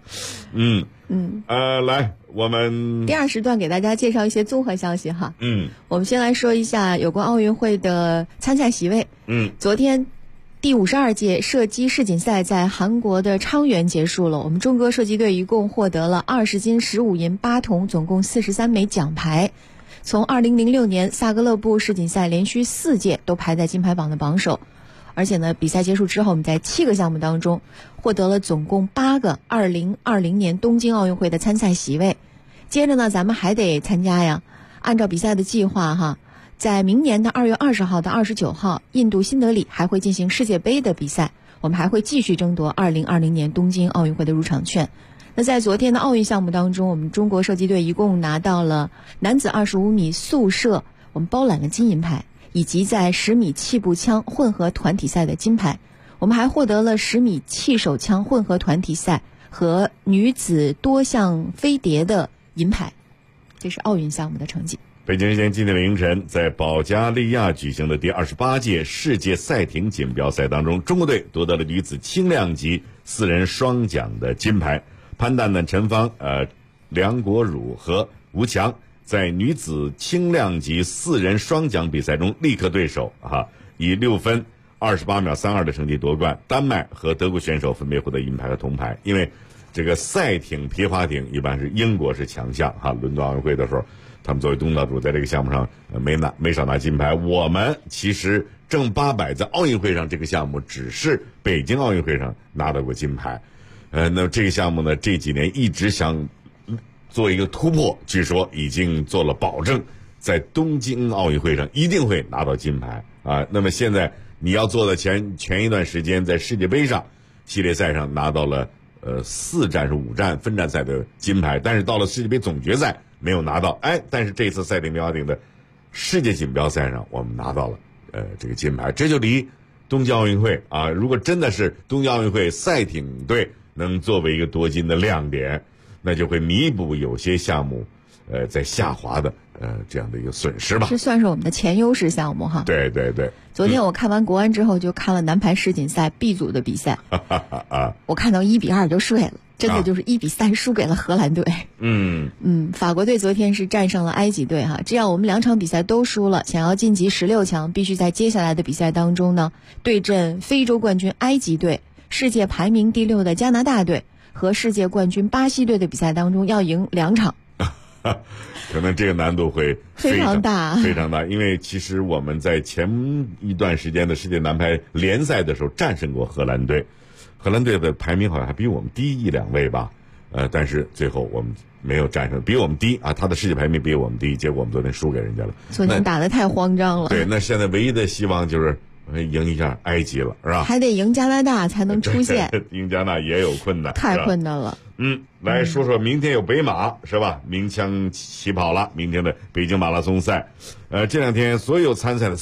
[SPEAKER 8] 来，我们
[SPEAKER 7] 第2时段给大家介绍一些综合消息哈。我们先来说一下有关奥运会的参赛席位。昨天第52届射击世锦赛在韩国的昌原结束了，我们中国射击队一共获得了20金、15银、8铜，总共43枚奖牌。从2006年萨格勒布世锦赛连续4届都排在金牌榜的榜首，而且呢，比赛结束之后，我们在7个项目当中获得了总共8个2020年东京奥运会的参赛席位。接着呢，咱们还得参加呀，按照比赛的计划哈，在明年的2月20号到29号，印度新德里还会进行世界杯的比赛，我们还会继续争夺2020年东京奥运会的入场券。那在昨天的奥运项目当中，我们中国射击队一共拿到了男子25米速射，我们包揽了金银牌，以及在10米气步枪混合团体赛的金牌。我们还获得了10米气手枪混合团体赛和女子多项飞碟的银牌。这是奥运项目的成绩。
[SPEAKER 8] 北京时间今天凌晨，在保加利亚举行的第28届世界赛艇锦标赛当中，中国队夺得了女子轻量级4人双桨的金牌。潘蛋蛋、陈芳、梁国儒和吴强在女子轻量级4人双桨比赛中力克对手以6分28秒32的成绩夺冠。丹麦和德国选手分别获得银牌和铜牌。因为这个赛艇、皮划艇一般是英国是强项伦敦奥运会的时候，他们作为东道主在这个项目上没少拿金牌。我们其实正800在奥运会上这个项目只是北京奥运会上拿到过金牌。那这个项目呢，这几年一直想做一个突破，据说已经做了保证，在东京奥运会上一定会拿到金牌啊。那么现在你要做的前一段时间在世界杯上系列赛上拿到了4站是5站分站赛的金牌，但是到了世界杯总决赛没有拿到。但是这次赛艇皮划艇的世界锦标赛上我们拿到了这个金牌，这就离东京奥运会如果真的是东京奥运会赛艇队能作为一个夺金的亮点，那就会弥补有些项目在下滑的这样的一个损失吧。
[SPEAKER 7] 这算是我们的前优势项目哈。
[SPEAKER 8] 对。
[SPEAKER 7] 昨天我看完国安之后，就看了男排世锦赛 B 组的比赛。我看到1比2就睡了，真的就是1比3输给了荷兰队。法国队昨天是战胜了埃及队哈，这样我们2场比赛都输了，想要晋级16强，必须在接下来的比赛当中呢，对阵非洲冠军埃及队、世界排名第6的加拿大队和世界冠军巴西队的比赛当中要赢2场。
[SPEAKER 8] 可能这个难度会
[SPEAKER 7] 非常大，
[SPEAKER 8] 非常大。因为其实我们在前一段时间的世界男排联赛的时候战胜过荷兰队，荷兰队的排名好像还比我们低1-2位吧，但是最后我们没有战胜，比我们低啊，他的世界排名比我们低，结果我们昨天输给人家了。
[SPEAKER 7] 昨天打得太慌张了。
[SPEAKER 8] 对，那现在唯一的希望就是赢一下埃及了，是吧？
[SPEAKER 7] 还得赢加拿大才能出线，
[SPEAKER 8] 赢加拿大也有困难，
[SPEAKER 7] 太困难了。
[SPEAKER 8] 来说说明天有北马，是吧？鸣枪起跑了，明天的北京马拉松赛。这两天所有参赛的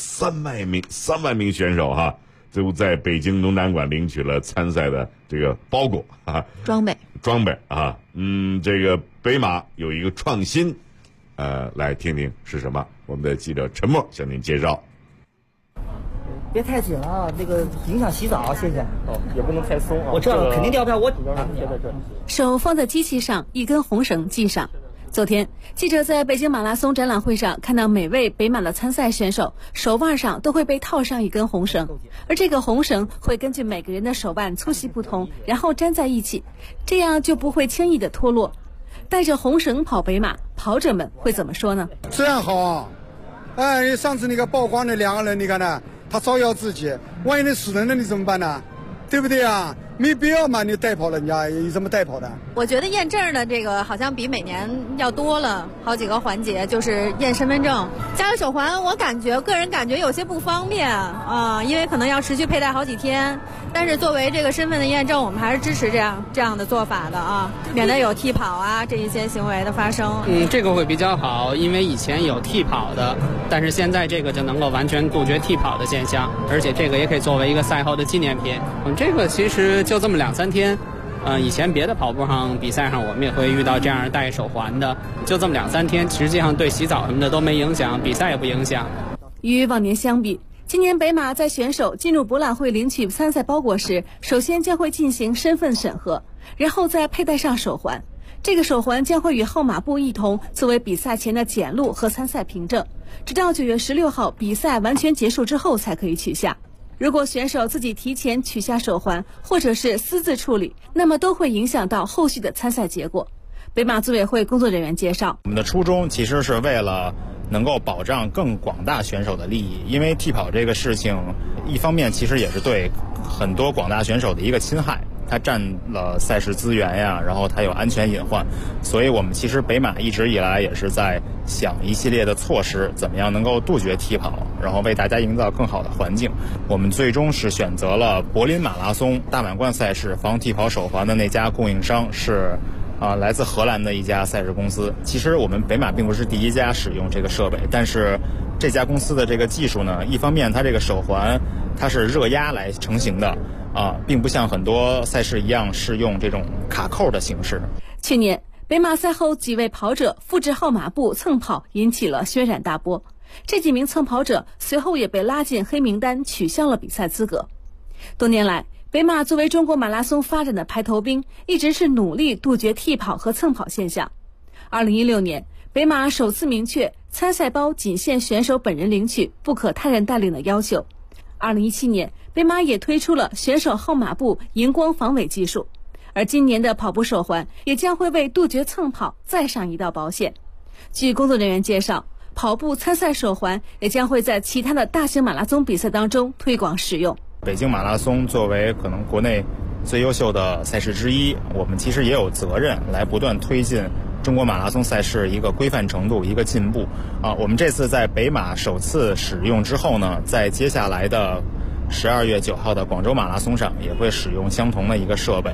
[SPEAKER 8] 3万名选手哈，都在北京农展馆领取了参赛的这个包裹啊，装备啊。这个北马有一个创新，来听听是什么？我们的记者陈默向您介绍。
[SPEAKER 5] 别太紧了啊，这个影响洗澡，谢谢。
[SPEAKER 6] 也不能太松啊。
[SPEAKER 5] 我知道了，肯定掉不下。我
[SPEAKER 23] 手放在机器上，一根红绳系上。昨天，记者在北京马拉松展览会上看到每位北马的参赛选手手腕上都会被套上一根红绳，而这个红绳会根据每个人的手腕粗细不同，然后粘在一起，这样就不会轻易的脱落。带着红绳跑北马，跑者们会怎么说呢？
[SPEAKER 9] 这样好啊！上次那个曝光的2个人，你看呢？他照耀自己，万一你死人了，你怎么办呢？对不对啊？没必要嘛，你代跑人家有什么代跑的？
[SPEAKER 10] 我觉得验证的这个好像比每年要多了好几个环节，就是验身份证、加个手环。我个人感觉有些不方便啊，因为可能要持续佩戴好几天。但是作为这个身份的验证，我们还是支持这样的做法的啊，免得有替跑啊这一些行为的发生。
[SPEAKER 12] 这个会比较好，因为以前有替跑的，但是现在这个就能够完全杜绝替跑的现象，而且这个也可以作为一个赛后的纪念品。这个其实就这么2-3天。以前别的跑步上比赛上我们也会遇到这样戴手环的，就这么2-3天，实际上对洗澡什么的都没影响，比赛也不影响。
[SPEAKER 23] 与往年相比，今年北马在选手进入博览会领取参赛包裹时，首先将会进行身份审核，然后再佩戴上手环。这个手环将会与号码布一同作为比赛前的检录和参赛凭证，直到9月16号比赛完全结束之后才可以取下。如果选手自己提前取下手环，或者是私自处理，那么都会影响到后续的参赛结果。北马组委会工作人员介绍，
[SPEAKER 26] 我们的初衷其实是为了能够保障更广大选手的利益，因为替跑这个事情，一方面其实也是对很多广大选手的一个侵害，它占了赛事资源呀，然后它有安全隐患，所以我们其实北马一直以来也是在想一系列的措施，怎么样能够杜绝替跑，然后为大家营造更好的环境。我们最终是选择了柏林马拉松大满贯赛事防替跑手环的那家供应商是来自荷兰的一家赛事公司。其实我们北马并不是第一家使用这个设备，但是这家公司的这个技术呢，一方面它这个手环它是热压来成型的并不像很多赛事一样是用这种卡扣的形式。
[SPEAKER 23] 去年北马赛后几位跑者复制号码布蹭跑，引起了轩然大波。这几名蹭跑者随后也被拉进黑名单，取消了比赛资格。多年来，北马作为中国马拉松发展的排头兵，一直是努力杜绝替跑和蹭跑现象。2016年，北马首次明确参赛包仅限选手本人领取，不可他人带领的要求。2017年，北马也推出了选手号码布荧光防伪技术，而今年的跑步手环也将会为杜绝蹭跑再上一道保险。据工作人员介绍，跑步参赛手环也将会在其他的大型马拉松比赛当中推广使用。
[SPEAKER 26] 北京马拉松作为可能国内最优秀的赛事之一，我们其实也有责任来不断推进中国马拉松赛事一个规范程度，一个进步我们这次在北马首次使用之后呢，在接下来的12月9号的广州马拉松上也会使用相同的一个设备。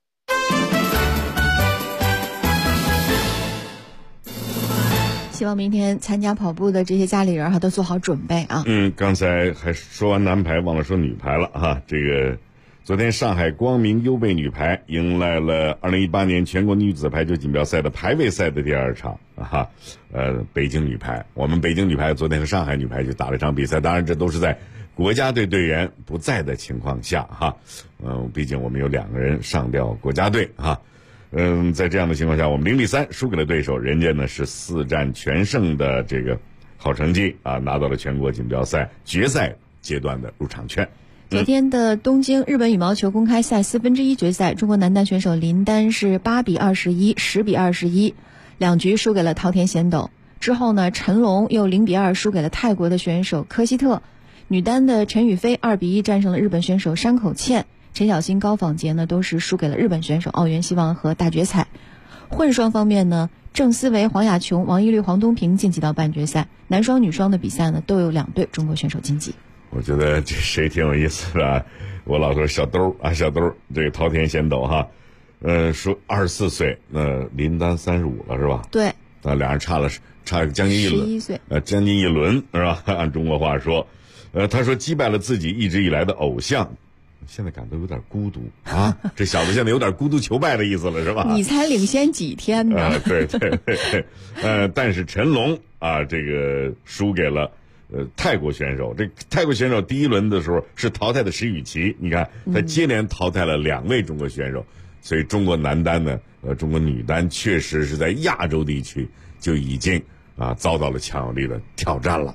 [SPEAKER 7] 希望明天参加跑步的这些家里人都做好准备啊。
[SPEAKER 8] 刚才还说完男排，忘了说女排了这个昨天上海光明优贝女排迎来了2018年全国女子排球锦标赛的排位赛的第2场北京女排。我们北京女排昨天和上海女排就打了一场比赛，当然这都是在国家队队员不在的情况下毕竟我们有2个人上调国家队在这样的情况下，我们0-3输给了对手，人家呢是4战全胜的这个好成绩拿到了全国锦标赛决赛阶段的入场券。
[SPEAKER 7] 昨天的东京日本羽毛球公开赛1/4决赛，中国男单选手林丹是8-21、10-21 2局输给了桃田贤斗。之后呢，陈龙又0-2输给了泰国的选手科希特。女单的陈雨菲2-1战胜了日本选手山口茜。陈小新、高仿洁呢都是输给了日本选手奥原希望和大觉彩。混双方面呢，郑思维、黄雅琼、王懿律、黄东萍晋级到半决赛。男双、女双的比赛呢都有2队中国选手晋级。
[SPEAKER 8] 我觉得这谁挺有意思的啊！我老说小兜啊，小兜，这个桃田贤斗哈，说24岁，林丹35了是吧？
[SPEAKER 7] 对。
[SPEAKER 8] 俩人差将近
[SPEAKER 7] 11岁，
[SPEAKER 8] 将近一轮是吧？按中国话说，他说击败了自己一直以来的偶像。现在感到有点孤独啊！这小子现在有点孤独求败的意思了，是吧？
[SPEAKER 7] 你才领先几天呢？
[SPEAKER 8] 对，但是陈龙啊，这个输给了泰国选手。这泰国选手第1轮的时候是淘汰的石宇奇，你看他接连淘汰了2位中国选手，所以中国男单呢，中国女单确实是在亚洲地区就已经遭到了强有力的挑战了。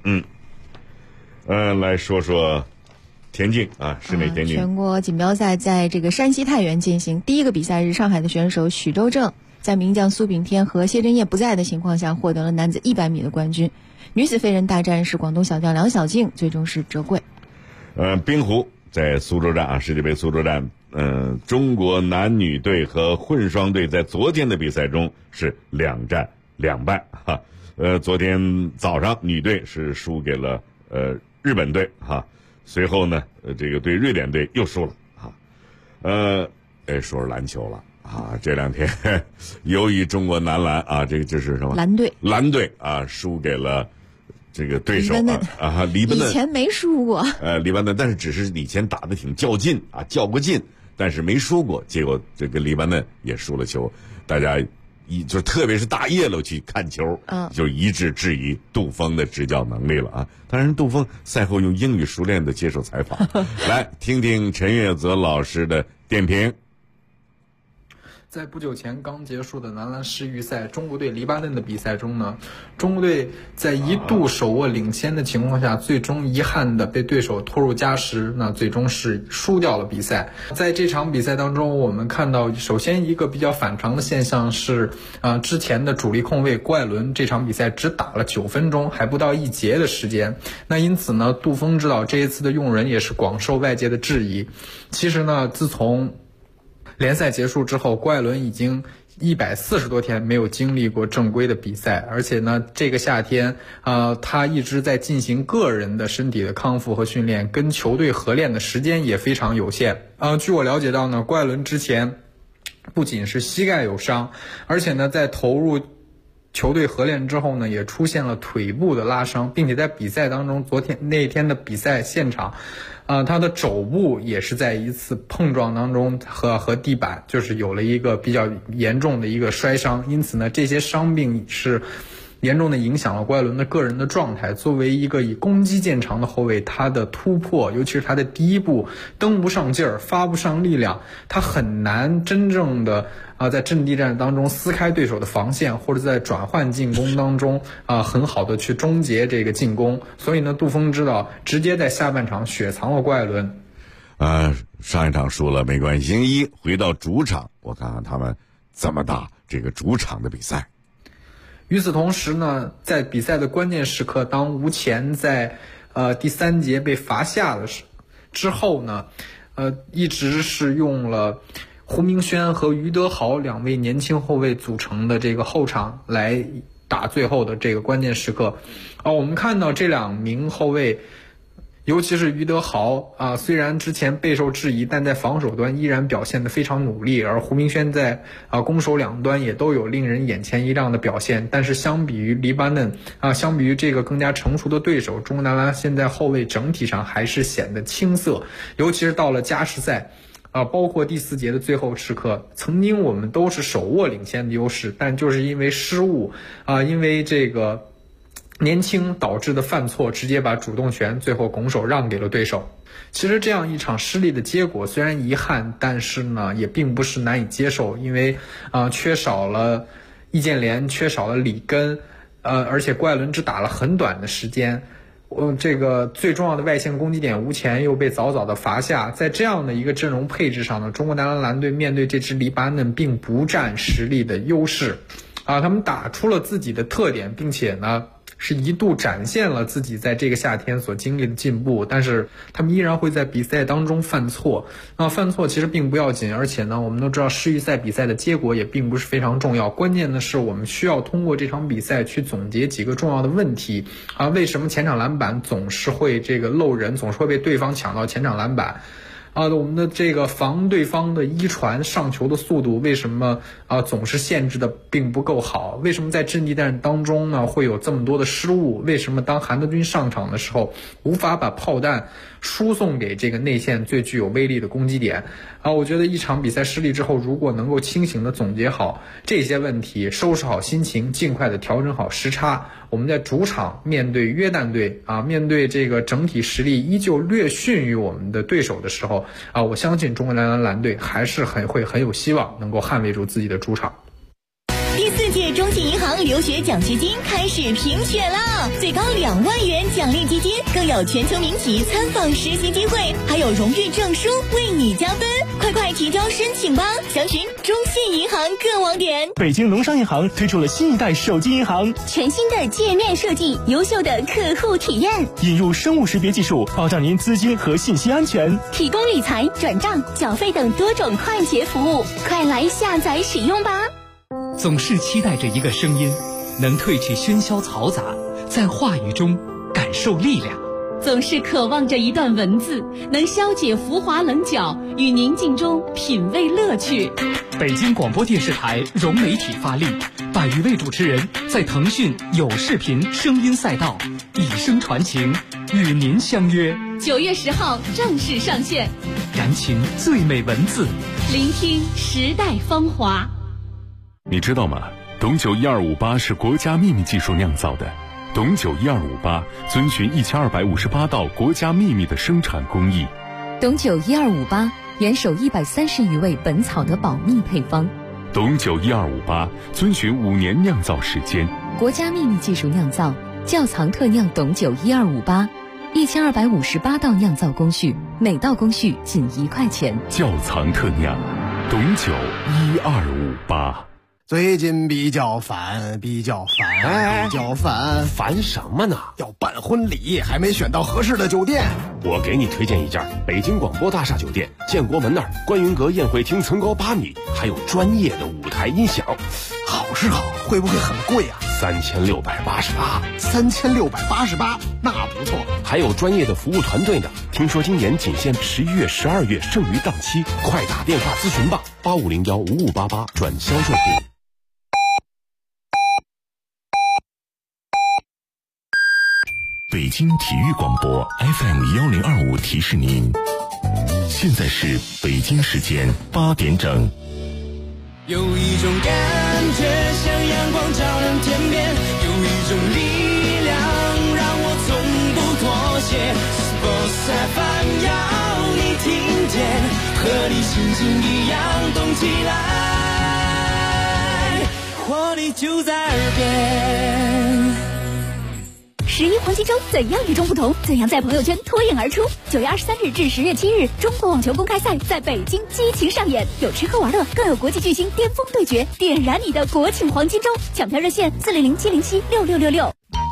[SPEAKER 8] 来说说田径室内田径
[SPEAKER 7] 全国锦标赛在这个山西太原进行。第1个比赛日，上海的选手许周正在名将苏炳添和谢震业不在的情况下获得了男子100米的冠军。女子飞人大战是广东小将梁晓静最终是折桂。
[SPEAKER 8] 冰壶在苏州站世界杯苏州站，中国男女队和混双队在昨天的比赛中是2战2败哈。昨天早上女队是输给了日本队哈。随后呢，这个对瑞典队又输了说是篮球了这2天由于中国男篮这个就是什么
[SPEAKER 7] 蓝
[SPEAKER 8] 队输给了这个对手黎巴嫩，
[SPEAKER 7] 以前没输过
[SPEAKER 8] 黎巴嫩，但是只是以前打得挺较劲较过劲，但是没输过，结果这个黎巴嫩也输了球，大家就特别是大夜了去看球，就一致质疑杜锋的执教能力了当然，杜锋赛后用英语熟练的接受采访，来听听陈月泽老师的点评。
[SPEAKER 6] 在不久前刚结束的男篮世预赛中国队黎巴嫩的比赛中呢，中国队在一度手握领先的情况下，最终遗憾的被对手拖入加时，那最终是输掉了比赛。在这场比赛当中，我们看到首先一个比较反常的现象是之前的主力控卫郭艾伦这场比赛只打了9分钟，还不到1节的时间。那因此呢，杜锋指导这一次的用人也是广受外界的质疑。其实呢，自从联赛结束之后，郭艾伦已经140多天没有经历过正规的比赛，而且呢，这个夏天他一直在进行个人的身体的康复和训练，跟球队合练的时间也非常有限。据我了解到呢，郭艾伦之前不仅是膝盖有伤，而且呢，在投入球队合练之后呢，也出现了腿部的拉伤，并且在比赛当中，那天的比赛现场他的肘部也是在一次碰撞当中和地板就是有了一个比较严重的一个摔伤，因此呢，这些伤病是严重的影响了郭艾伦的个人的状态。作为一个以攻击见长的后卫，他的突破，尤其是他的第一步蹬不上劲儿，发不上力量，他很难真正的在阵地战当中撕开对手的防线，或者在转换进攻当中很好的去终结这个进攻。所以呢，杜锋知道直接在下半场雪藏了郭艾伦。
[SPEAKER 8] 上一场输了没关系，星期一回到主场，我看看他们怎么打这个主场的比赛。
[SPEAKER 6] 与此同时呢，在比赛的关键时刻，当吴前在第3节被罚下的之后呢，一直是用了胡明轩和于德豪2位年轻后卫组成的这个后场来打最后的这个关键时刻。我们看到这2名后卫，尤其是于德豪虽然之前备受质疑，但在防守端依然表现得非常努力，而胡明轩在攻守两端也都有令人眼前一亮的表现。但是相比于黎巴嫩相比于这个更加成熟的对手，中国男篮现在后卫整体上还是显得青涩，尤其是到了加时赛包括第4节的最后时刻，曾经我们都是手握领先的优势，但就是因为失误因为这个年轻导致的犯错，直接把主动权最后拱手让给了对手。其实这样一场失利的结果虽然遗憾，但是呢也并不是难以接受，因为缺少了易建联，缺少了里根而且郭艾伦只打了很短的时间，这个最重要的外线攻击点吴前又被早早的罚下。在这样的一个阵容配置上呢，中国男篮队面对这支黎巴嫩并不占实力的优势。 他们打出了自己的特点，并且呢是一度展现了自己在这个夏天所经历的进步，但是他们依然会在比赛当中犯错。犯错其实并不要紧，而且呢，我们都知道世预赛比赛的结果也并不是非常重要，关键的是我们需要通过这场比赛去总结几个重要的问题为什么前场篮板总是会漏人，总是会被对方抢到前场篮板。我们的这个防对方的一传上球的速度为什么总是限制的并不够好？为什么在阵地战当中呢会有这么多的失误？为什么当韩德君上场的时候无法把炮弹输送给这个内线最具有威力的攻击点？我觉得一场比赛失利之后，如果能够清醒的总结好这些问题，收拾好心情，尽快的调整好时差，我们在主场面对约旦队面对这个整体实力依旧略逊于我们的对手的时候我相信中国男篮蓝队还是很有希望能够捍卫住自己的主场。
[SPEAKER 11] 第4届中信银行留学奖学金开始评选了，最高2万元奖励基金，更有全球名企参访实习机会，还有荣誉证书为你加分，快提交申请吧！详询中信银行各网点。
[SPEAKER 25] 北京农商银行推出了新一代手机银行，
[SPEAKER 11] 全新的界面设计，优秀的客户体验，
[SPEAKER 25] 引入生物识别技术，保障您资金和信息安全，
[SPEAKER 11] 提供理财、转账、缴费等多种快捷服务，快来下载使用吧！
[SPEAKER 3] 总是期待着一个声音，能褪去喧嚣嘈杂，在话语中感受力量。
[SPEAKER 18] 总是渴望着一段文字，能消解浮华棱角，与宁静中品味乐趣。
[SPEAKER 3] 北京广播电视台融媒体发力，100余位主持人在腾讯有视频声音赛道以声传情，与您相约。
[SPEAKER 18] 9月10号正式上线，
[SPEAKER 3] 燃情最美文字，
[SPEAKER 18] 聆听时代芳华。
[SPEAKER 1] 你知道吗？董酒1258是国家秘密技术酿造的。董酒1258遵循1258道国家秘密的生产工艺。
[SPEAKER 19] 董酒1258严守130余味本草的保密配方。
[SPEAKER 1] 董酒1258遵循5年酿造时间。
[SPEAKER 19] 国家秘密技术酿造，窖藏特酿董酒1258，1258道酿造工序，每道工序仅1块钱。
[SPEAKER 1] 窖藏特酿，董酒1258。
[SPEAKER 13] 最近比较烦，
[SPEAKER 14] 烦什么呢？
[SPEAKER 13] 要办婚礼，还没选到合适的酒店。
[SPEAKER 14] 我给你推荐一家北京广播大厦酒店，建国门那儿观云阁宴会厅层高8米，还有专业的舞台音响。
[SPEAKER 13] 好是好，会不会很贵啊
[SPEAKER 14] ？3688，
[SPEAKER 13] 那不错。
[SPEAKER 14] 还有专业的服务团队呢。听说今年仅限11月、12月剩余档期，快打电话咨询吧，85015588转销售部。
[SPEAKER 25] 北京体育广播 FM1025提示您，现在是北京时间8点整。
[SPEAKER 15] 有一种感觉像阳光照亮天边，有一种力量让我从不妥协。Sports FM 要你听见，和你心情一样动起来，活力就在耳边。
[SPEAKER 11] 11黄金周怎样与众不同？怎样在朋友圈脱颖而出？9月23日至10月7日，中国网球公开赛在北京激情上演，有吃喝玩乐，更有国际巨星巅峰对决，点燃你的国庆黄金周！抢票热线400-707-6666。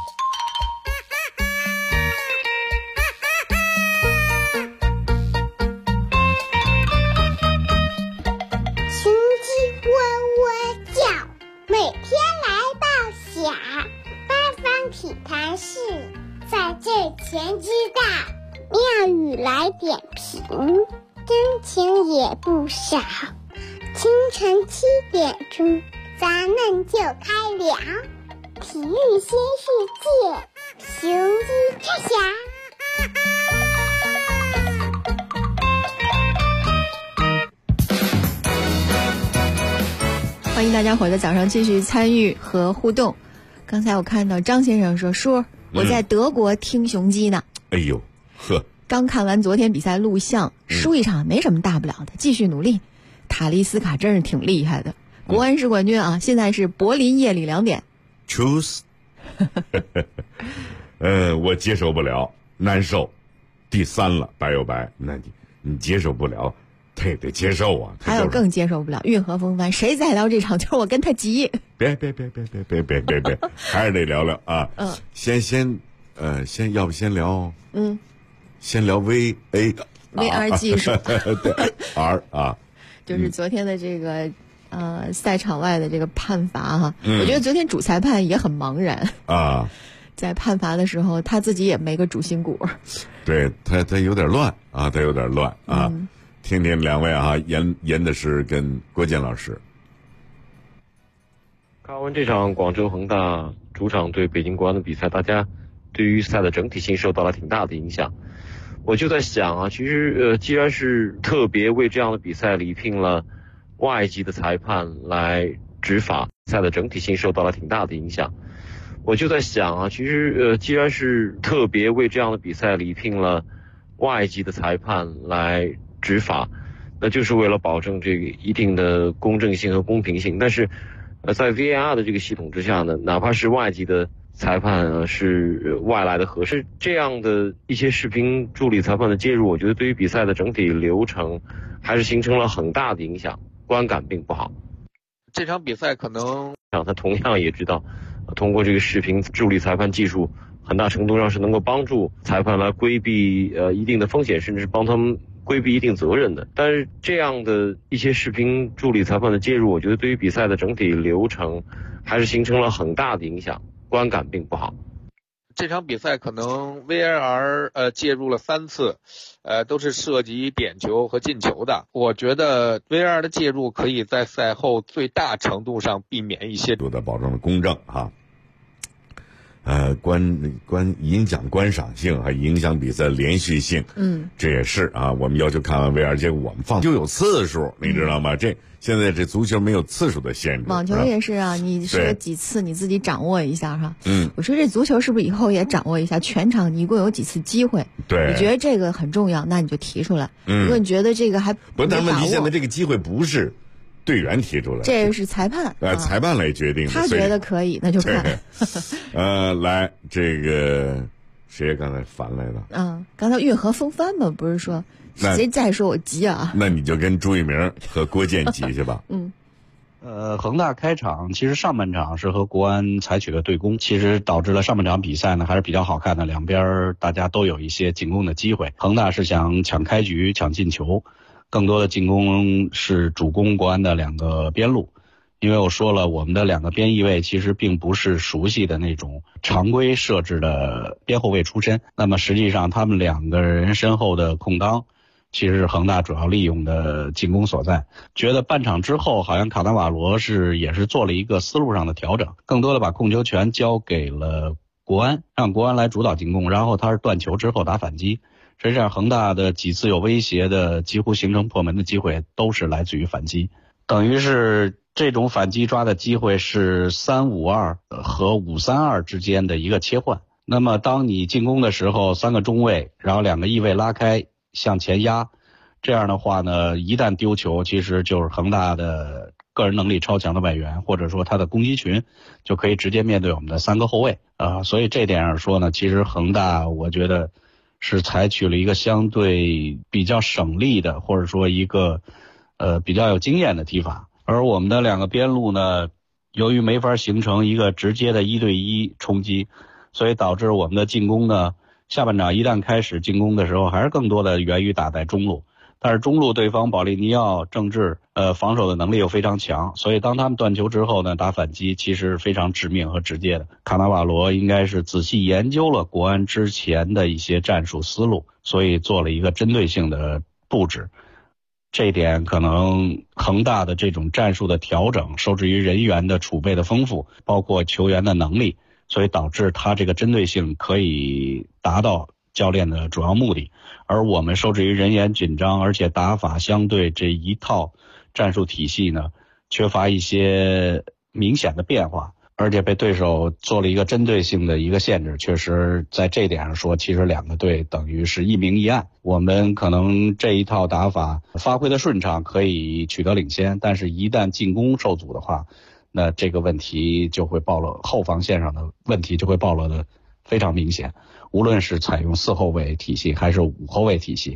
[SPEAKER 4] 雄鸡喔喔叫，每天来报晓。8方体坛室在这前知道，妙语来点评，真情也不少。清晨7点钟，咱们就开聊体育新世界，雄鸡之翔。
[SPEAKER 7] 欢迎大家伙在早上继续参与和互动。刚才我看到张先生说，叔，我在德国听雄鸡呢。
[SPEAKER 8] 哎呦，呵！
[SPEAKER 7] 刚看完昨天比赛录像，输一场没什么大不了的，继续努力。塔利斯卡真是挺厉害的，国安是冠军啊！现在是柏林夜里2点。
[SPEAKER 8] Choose。我接受不了，难受。第3了，白有白，那你接受不了。 对，得接受啊。
[SPEAKER 7] 还有更接受不了运河风帆，谁再聊这场球，我跟他急。
[SPEAKER 8] 别，还是得聊聊啊。先要不先聊，先聊 VR
[SPEAKER 7] 技术，
[SPEAKER 8] 对 R 啊，
[SPEAKER 7] 就是昨天的这个赛场外的这个判罚哈，我觉得昨天主裁判也很茫然
[SPEAKER 8] 啊，
[SPEAKER 7] 在判罚的时候他自己也没个主心骨，
[SPEAKER 8] 对他有点乱啊，听听两位啊，严的是跟郭健老师。
[SPEAKER 16] 看完这场广州恒大主场对北京国安的比赛，大家对于赛的整体性受到了挺大的影响。我就在想啊，其实既然是特别为这样的比赛礼聘了外籍的裁判来执法，赛的整体性受到了挺大的影响。我就在想啊，其实既然是特别为这样的比赛礼聘了外籍的裁判来执法，那就是为了保证这个一定的公正性和公平性。但是在 VAR 的这个系统之下呢，哪怕是外籍的裁判是外来的合适，这样的一些视频助理裁判的介入，我觉得对于比赛的整体流程还是形成了很大的影响，观感并不好。
[SPEAKER 17] 这场比赛可能
[SPEAKER 16] 他同样也知道，通过这个视频助理裁判技术，很大程度上是能够帮助裁判来规避一定的风险，甚至是帮他们规避一定责任的。但是这样的一些视频助理裁判的介入，我觉得对于比赛的整体流程还是形成了很大的影响，观感并不好。
[SPEAKER 17] 这场比赛可能 VAR 介入了3次，都是涉及点球和进球的。我觉得 VAR 的介入可以在赛后最大程度上避免一些，
[SPEAKER 8] 都在保证了公正哈。影响观赏性，还影响比赛连续性。这也是啊，我们要求看完 VR， 结果我们放就有次数，你知道吗？现在这足球没有次数的限制，
[SPEAKER 7] 网球也是啊，你说几次你自己掌握一下哈。我说这足球是不是以后也掌握一下，全场你一共有几次机会？
[SPEAKER 8] 对，
[SPEAKER 7] 你觉得这个很重要，那你就提出来。如果你觉得这个还
[SPEAKER 8] 不，但问题现在这个机会不是队员提出来，
[SPEAKER 7] 这是裁判，
[SPEAKER 8] 裁判来决定的。
[SPEAKER 7] 他觉得可以，那就看。
[SPEAKER 8] 来，这个谁刚才烦来了？
[SPEAKER 7] 刚才运河风帆嘛，不是说谁再说我急啊？
[SPEAKER 8] 那你就跟朱一鸣和郭健急去吧。
[SPEAKER 20] 恒大开场其实上半场是和国安采取了对攻，其实导致了上半场比赛呢还是比较好看的，两边大家都有一些进攻的机会。恒大是想抢开局、抢进球。更多的进攻是主攻国安的2个边路，因为我说了，我们的2个边翼位其实并不是熟悉的那种常规设置的边后卫出身，那么实际上他们2个人身后的空当其实是恒大主要利用的进攻所在。觉得半场之后好像卡纳瓦罗也是做了一个思路上的调整，更多的把控球权交给了国安，让国安来主导进攻，然后他是断球之后打反击。实际上恒大的几次有威胁的几乎形成破门的机会都是来自于反击，等于是这种反击抓的机会是3-5-2和5-3-2之间的一个切换。那么当你进攻的时候，3个中卫然后2个翼位拉开向前压，这样的话呢，一旦丢球其实就是恒大的个人能力超强的外援，或者说他的攻击群就可以直接面对我们的3个后卫所以这点上说呢，其实恒大我觉得是采取了一个相对比较省力的，或者说一个比较有经验的踢法。而我们的2个边路呢，由于没法形成一个直接的1对1冲击，所以导致我们的进攻呢，下半场一旦开始进攻的时候，还是更多的源于打在中路。但是中路对方保利尼奥、郑智防守的能力又非常强，所以当他们断球之后呢，打反击其实非常致命和直接的。卡纳瓦罗应该是仔细研究了国安之前的一些战术思路，所以做了一个针对性的布置。这一点可能恒大的这种战术的调整受制于人员的储备的丰富，包括球员的能力，所以导致他这个针对性可以达到教练的主要目的。而我们受制于人员紧张，而且打法相对这一套战术体系呢缺乏一些明显的变化，而且被对手做了一个针对性的一个限制。确实在这点上说，其实2个队等于是一明一暗。我们可能这一套打法发挥的顺畅，可以取得领先，但是一旦进攻受阻的话，那这个问题就会暴露，后防线上的问题就会暴露的非常明显。无论是采用4后卫体系还是5后卫体系，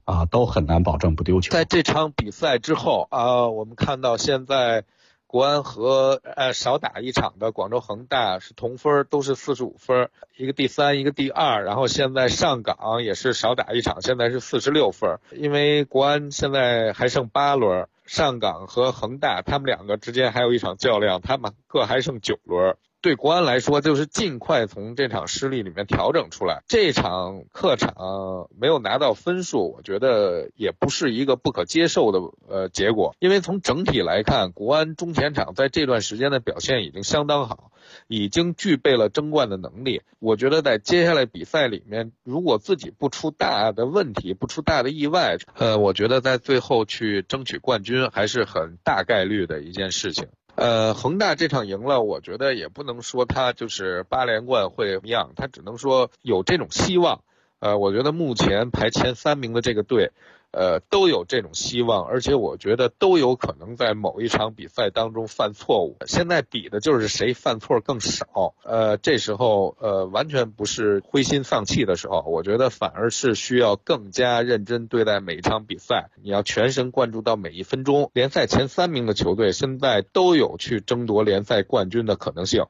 [SPEAKER 20] 都很难保证不丢球。
[SPEAKER 17] 在这场比赛之后我们看到现在国安和少打一场的广州恒大是同分，都是45分，一个第3，一个第2。然后现在上港也是少打一场，现在是46分。因为国安现在还剩8轮，上港和恒大他们两个之间还有一场较量，他们各还剩9轮。对国安来说，就是尽快从这场失利里面调整出来。这场客场没有拿到分数，我觉得也不是一个不可接受的结果。因为从整体来看，国安中前场在这段时间的表现已经相当好，已经具备了争冠的能力。我觉得在接下来比赛里面，如果自己不出大的问题，不出大的意外，我觉得在最后去争取冠军还是很大概率的一件事情。恒大这场赢了，我觉得也不能说他就是8连冠会怎么样，他只能说有这种希望。我觉得目前排前3名的这个队，都有这种希望，而且我觉得都有可能在某一场比赛当中犯错误。现在比的就是谁犯错更少。这时候完全不是灰心丧气的时候，我觉得反而是需要更加认真对待每一场比赛，你要全神贯注到每一分钟。联赛前3名的球队现在都有去争夺联赛冠军的可能性。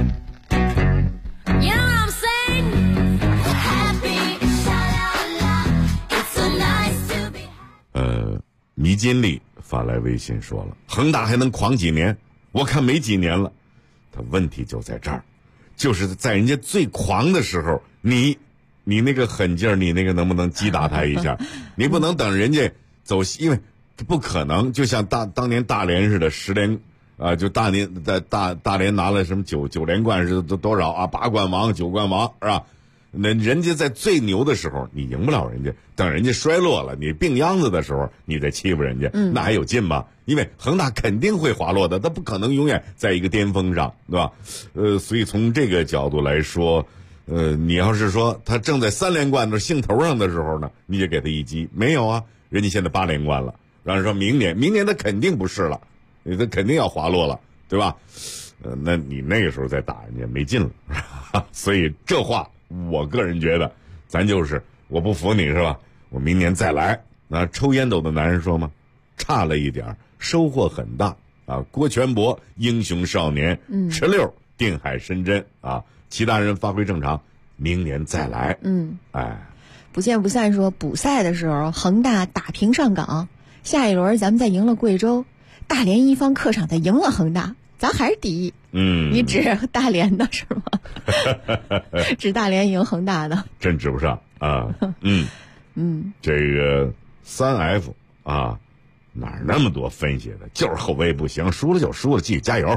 [SPEAKER 8] 迷津里发来微信说了，恒大还能狂几年？我看没几年了。他问题就在这儿，就是在人家最狂的时候，你那个狠劲儿，你那个能不能击打他一下？你不能等人家走，因为不可能，就像当年大连似的10连就大连拿了什么9连冠是多少8冠王9冠王是吧？那人家在最牛的时候你赢不了人家，等人家衰落了，你病秧子的时候你再欺负人家，那还有劲吗？因为恒大肯定会滑落的，他不可能永远在一个巅峰上，对吧？所以从这个角度来说，你要是说他正在3连冠的兴头上的时候呢，你就给他一击，没有啊，人家现在8连冠了，然后说明年他肯定不是了，他肯定要滑落了，对吧？那你那个时候再打人家没劲了，所以这话我个人觉得，咱就是我不服你是吧？我明年再来。那抽烟斗的男人说吗？差了一点，收获很大啊！郭全博英雄少年，池溜定海神针啊！其他人发挥正常，明年再来。
[SPEAKER 7] 不见不散说补赛的时候，恒大打平上港，下一轮咱们再赢了贵州，大连一方客场再赢了恒大，咱还是第一。你指大连的是吗？指大连赢恒大的，
[SPEAKER 8] 真指不上啊。这个3F 啊，哪那么多分析的？就是后卫不行，输了就输了，继续加油。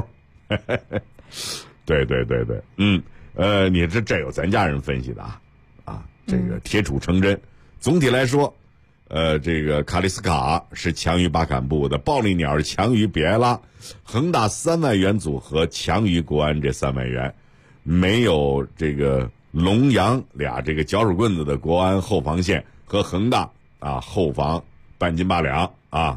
[SPEAKER 8] 对，你这有咱家人分析的这个铁杵成针。总体来说，这个卡里斯卡是强于巴坎布的，暴力鸟是强于比埃拉，恒大3外援组合强于国安这3外援，没有这个龙阳俩这个脚手棍子的国安后防线和恒大后防半斤八两啊。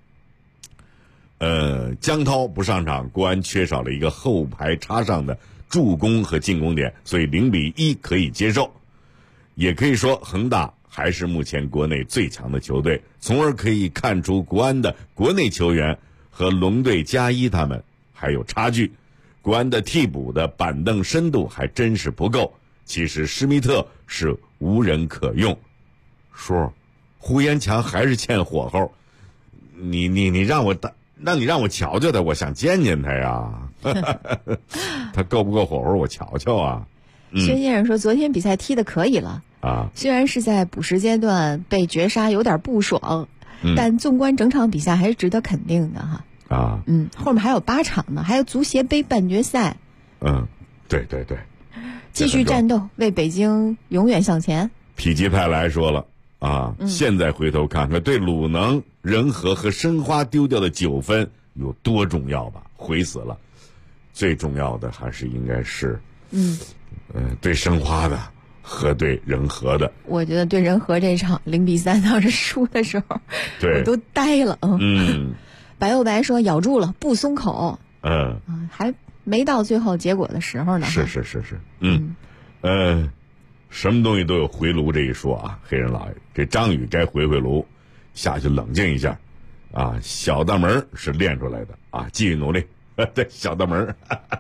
[SPEAKER 8] 江涛不上场，国安缺少了一个后排插上的助攻和进攻点，所以0-1可以接受。也可以说恒大还是目前国内最强的球队，从而可以看出国安的国内球员和龙队+1他们还有差距。国安的替补的板凳深度还真是不够，其实施密特是无人可用。叔，胡延强还是欠火候，你让我瞧瞧他，我想见见他呀。他够不够火候我瞧瞧啊。
[SPEAKER 7] 薛先生说昨天比赛踢得可以了虽然是在补时阶段被绝杀有点不爽，但纵观整场比赛还是值得肯定的后面还有8场呢，还有足协杯半决赛。
[SPEAKER 8] 对，
[SPEAKER 7] 继续战斗，为北京永远向前。
[SPEAKER 8] 否极泰来说了现在回头看看，对鲁能、仁和和申花丢掉的9分有多重要吧？悔死了。最重要的还是应该是对申花的和对仁和的。我觉得对仁和这场0-3当时输的时候，我都呆了。白又白说咬住了不松口。还没到最后结果的时候呢。 是。 什么东西都有回炉这一说啊，黑人老爷，这张宇该回炉，下去冷静一下，啊，小大门是练出来的啊，继续努力，对，小大门。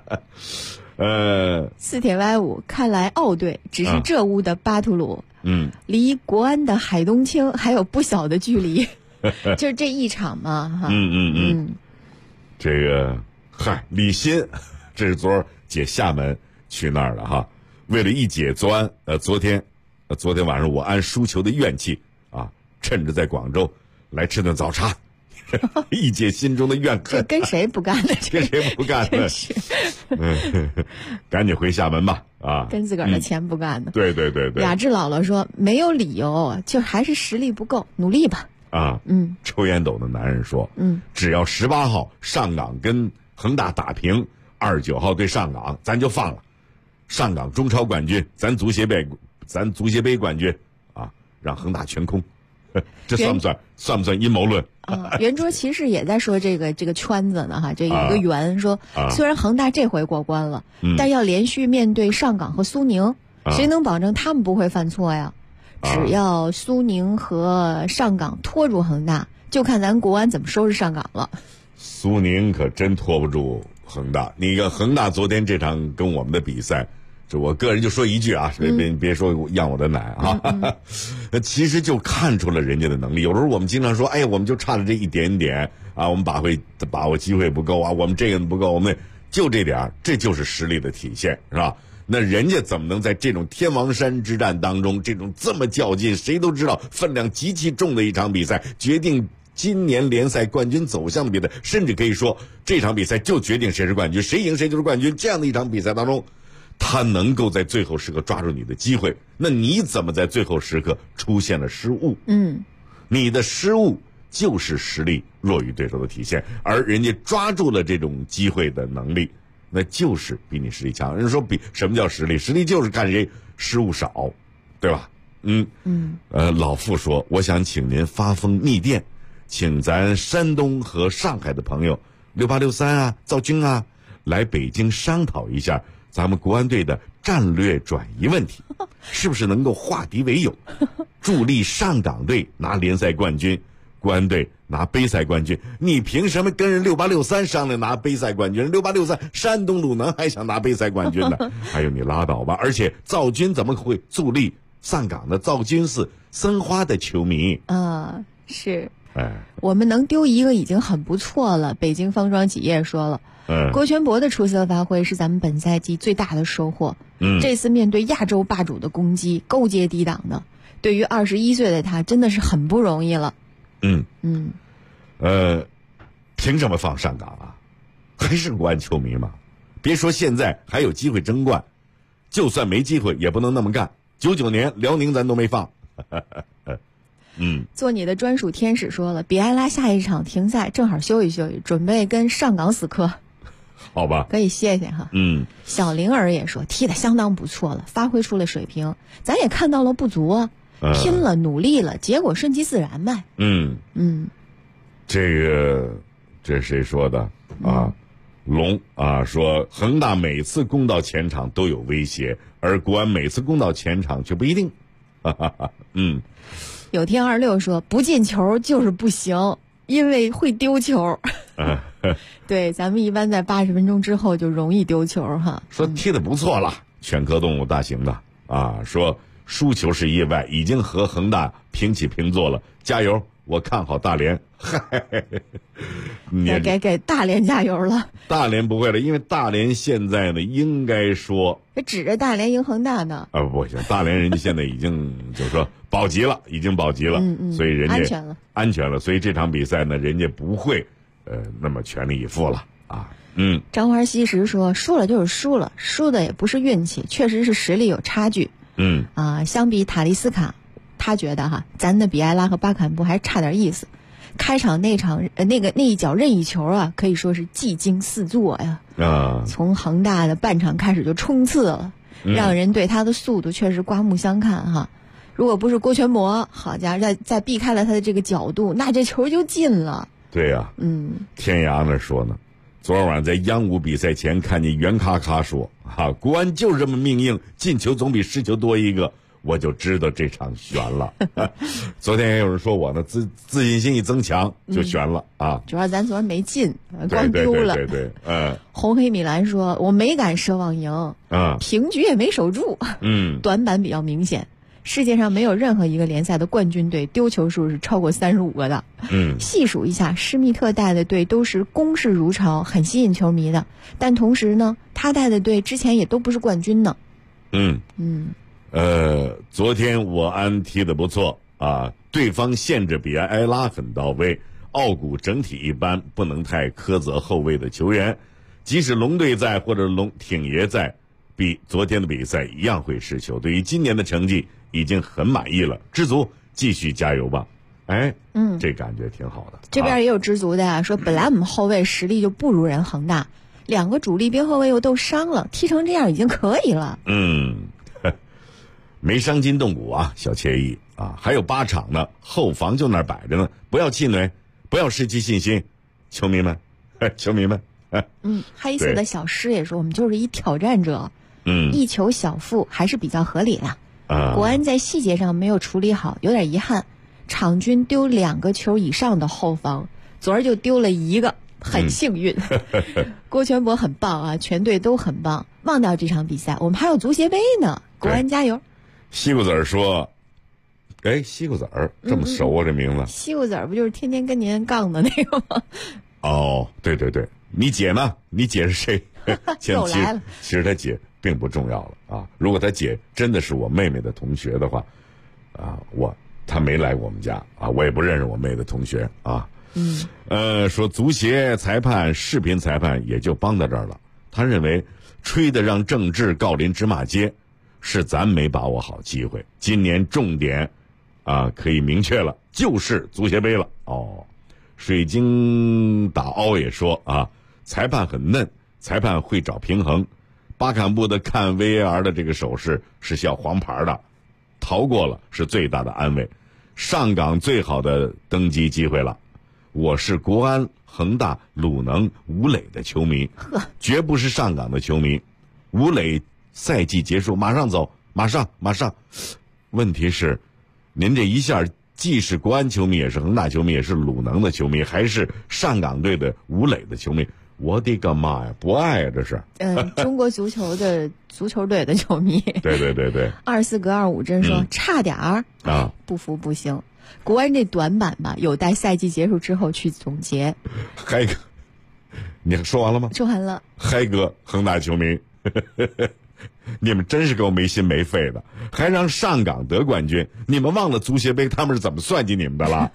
[SPEAKER 7] 四铁 Y5，看来澳队只是这屋的巴图鲁，离国安的海东青还有不小的距离，就是这一场嘛，哈，
[SPEAKER 8] 这个，李欣，这是昨儿解厦门去那儿了哈。为了一解昨天晚上我安输球的怨气啊，趁着在广州来吃顿早茶，一解心中的怨恨。
[SPEAKER 7] 这跟谁不干呢？
[SPEAKER 8] 跟谁不干呢？赶紧回厦门吧啊！
[SPEAKER 7] 跟自个儿的钱不干呢。
[SPEAKER 8] 对。
[SPEAKER 7] 雅致姥姥说没有理由，就还是实力不够，努力吧。
[SPEAKER 8] 啊，抽烟斗的男人说，只要18号上港跟恒大打平，29号对上港，咱就放了。上港中超冠军，咱足协杯冠军啊，让恒大全空，这算不算阴谋论？
[SPEAKER 7] 圆桌骑士也在说这个圈子呢哈，这有一个圆说，虽然恒大这回过关了，但要连续面对上港和苏宁，谁能保证他们不会犯错呀？只要苏宁和上港拖住恒大，就看咱国安怎么收拾上港了。
[SPEAKER 8] 苏宁可真拖不住恒大，你看恒大昨天这场跟我们的比赛，这我个人就说一句啊，别说让我的奶啊，其实就看出了人家的能力。有时候我们经常说，哎呀，我们就差了这一点点啊，我们把握机会不够啊，我们这个不够，我们就这点，这就是实力的体现，是吧？那人家怎么能在这种天王山之战当中，这种这么较劲，谁都知道分量极其重的一场比赛，决定今年联赛冠军走向的比赛，甚至可以说这场比赛就决定谁是冠军，谁赢谁就是冠军。这样的一场比赛当中，他能够在最后时刻抓住你的机会，那你怎么在最后时刻出现了失误？你的失误就是实力弱于对手的体现，而人家抓住了这种机会的能力，那就是比你实力强。人说什么叫实力？实力就是看谁失误少，对吧？老傅说，我想请您发封密电，请咱山东和上海的朋友6863啊、赵军啊，来北京商讨一下咱们国安队的战略转移问题，是不是能够化敌为友，助力上港队拿联赛冠军，国安队拿杯赛冠军？你凭什么跟人6863商量拿杯赛冠军？6863山东鲁能还想拿杯赛冠军呢？还有你拉倒吧！而且赵军怎么会助力上港的？赵军是申花的球迷
[SPEAKER 7] 啊，是。我们能丢一个已经很不错了。北京方庄企业说了，郭全博的出色发挥是咱们本赛季最大的收获。这次面对亚洲霸主的攻击，够接低档的，对于21岁的他真的是很不容易了。
[SPEAKER 8] 凭什么放上港啊？还是国安球迷嘛？别说现在还有机会争冠，就算没机会也不能那么干。99年辽宁咱都没放。
[SPEAKER 7] 做你的专属天使说了，比埃拉下一场停赛，正好休息，准备跟上港死磕。
[SPEAKER 8] 好吧，
[SPEAKER 7] 可以谢谢哈。小灵儿也说踢得相当不错了，发挥出了水平，咱也看到了不足啊，拼了努力了，结果顺其自然呗。
[SPEAKER 8] 这谁说的啊？龙啊说恒大每次攻到前场都有威胁，而国安每次攻到前场却不一定。
[SPEAKER 7] 有天26说不进球就是不行，因为会丢球。对，咱们一般在80分钟之后就容易丢球哈。
[SPEAKER 8] 说踢得不错了，犬科动物大型的啊，说输球是意外，已经和恒大平起平坐了，加油！我看好大连。
[SPEAKER 7] 给大连加油了。
[SPEAKER 8] 大连不会了，因为大连现在呢，应该说
[SPEAKER 7] 指着大连赢恒大呢。
[SPEAKER 8] 不行，大连人家现在已经就是说保级了，已经保级了，所以人家安全了，所以这场比赛呢，人家不会那么全力以赴了啊。
[SPEAKER 7] 张花西石说，输了就是输了，输的也不是运气，确实是实力有差距。相比塔利斯卡，他觉得哈，咱的比埃拉和巴坎布还差点意思。开场那一脚任意球啊，可以说是技惊四座呀。从恒大的半场开始就冲刺了，让人对他的速度确实刮目相看哈。如果不是郭全博，好家伙，再避开了他的这个角度，那这球就进了。
[SPEAKER 8] 对呀。天涯那说呢， 昨晚上在央五比赛前看见袁咔咔说国安就是这么命硬，进球总比失球多一个，我就知道这场悬了。昨天也有人说我呢自信心一增强就悬了
[SPEAKER 7] 主要咱昨天没进，光丢了。
[SPEAKER 8] 对，
[SPEAKER 7] 红黑米兰说我没敢奢望赢，平局也没守住，短板比较明显。世界上没有任何一个联赛的冠军队丢球数是超过35个的。细数一下，施密特带的队都是攻势如潮，很吸引球迷的。但同时呢，他带的队之前也都不是冠军呢。
[SPEAKER 8] 昨天我安踢得不错对方限制比埃拉很到位，奥古整体一般，不能太苛责后卫的球员。即使龙队在或者龙挺爷在，比昨天的比赛一样会失球。对于今年的成绩已经很满意了，知足，继续加油吧。这感觉挺好的。
[SPEAKER 7] 这边也有知足的呀，说本来我们后卫实力就不如人恒大，2个主力边后卫又都伤了，踢成这样已经可以了。
[SPEAKER 8] 没伤筋动骨小惬意还有8场呢，后防就那儿摆着呢，不要气馁，不要失去信心，球迷们，
[SPEAKER 7] 黑色的小诗也说我们就是一挑战者，一球小负还是比较合理的。国安在细节上没有处理好，有点遗憾。场均丢2个球以上的后防，昨儿就丢了1个，很幸运。郭全博很棒全队都很棒。忘掉这场比赛，我们还有足协杯呢，国安加油！
[SPEAKER 8] 西瓜子儿说：“西瓜子儿这么熟这名字？
[SPEAKER 7] 西瓜子儿不就是天天跟您杠的那个吗？”
[SPEAKER 8] 对，你姐呢？你姐是谁？
[SPEAKER 7] 又来了。
[SPEAKER 8] 其实他姐并不重要了如果他姐真的是我妹妹的同学的话，他没来我们家我也不认识我妹的同学说足协裁判、视频裁判也就帮到这儿了。他认为吹得让郑智告临芝麻街，是咱没把握好机会。今年重点可以明确了，就是足协杯了。水晶打凹也说裁判很嫩，裁判会找平衡。巴坎布的看 VAR 的这个手势是需要黄牌的，逃过了是最大的安慰。上港最好的登基机会了。我是国安、恒大、鲁能、吴磊的球迷，绝不是上港的球迷。吴磊赛季结束马上走，马上。问题是，您这一下既是国安球迷，也是恒大球迷，也是鲁能的球迷，还是上港队的吴磊的球迷。我的个妈呀，不爱这是。
[SPEAKER 7] 中国足球的足球队的球迷。
[SPEAKER 8] 对。
[SPEAKER 7] 24格25真说差点儿不服不行。国安这短板吧，有待赛季结束之后去总结。
[SPEAKER 8] 嗨哥，你说完了吗？
[SPEAKER 7] 说完了。
[SPEAKER 8] 嗨哥，恒大球迷，你们真是够没心没肺的，还让上港得冠军，你们忘了足协杯他们是怎么算计你们的了？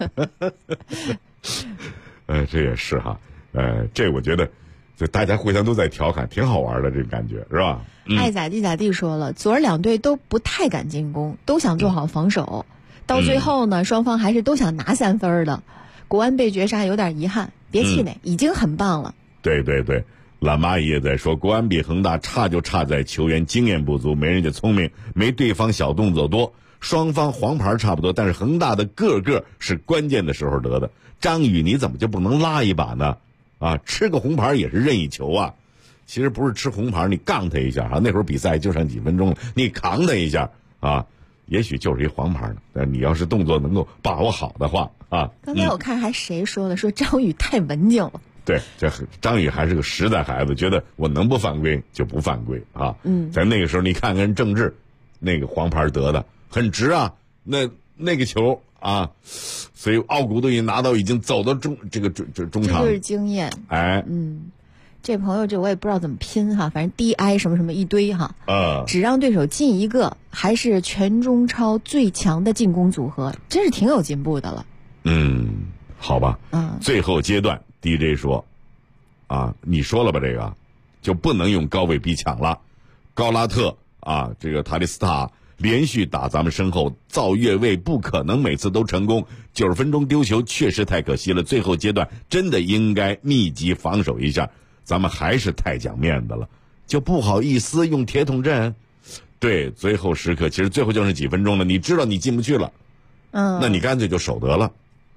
[SPEAKER 8] 这也是这我觉得，就大家互相都在调侃，挺好玩的，这感觉是吧？
[SPEAKER 7] 爱咋地咋地说了，昨儿2队都不太敢进攻，都想做好防守。到最后呢，双方还是都想拿3分的。国安被绝杀有点遗憾，别气馁，已经很棒了。
[SPEAKER 8] 对，懒蚂蚁也在说，国安比恒大差就差在球员经验不足，没人家聪明，没对方小动作多。双方黄牌差不多，但是恒大的个个是关键的时候得的。张宇，你怎么就不能拉一把呢？吃个红牌也是任意球其实不是吃红牌，你杠他一下那会儿比赛就剩几分钟了，你扛他一下也许就是一黄牌呢。但你要是动作能够把握好的话
[SPEAKER 7] 刚才我看还谁说的，说张宇太文静了。
[SPEAKER 8] 对，这张宇还是个实在孩子，觉得我能不犯规就不犯规在那个时候，你看看郑智那个黄牌得的很值那个球所以奥古都已经拿到，已经走到中场，
[SPEAKER 7] 这就是经验。这朋友我也不知道怎么拼反正 DI 什么什么一堆只让对手进1个，还是全中超最强的进攻组合，真是挺有进步的了。
[SPEAKER 8] 好吧。最后阶段 DJ 说你说了吧，这个就不能用高位逼抢了。高拉特这个塔利斯塔连续打咱们身后造越位，不可能每次都成功。90分钟丢球确实太可惜了，最后阶段真的应该密集防守一下。咱们还是太讲面子了，就不好意思用铁桶阵。对，最后时刻其实最后就剩几分钟了，你知道你进不去了，那你干脆就守得了。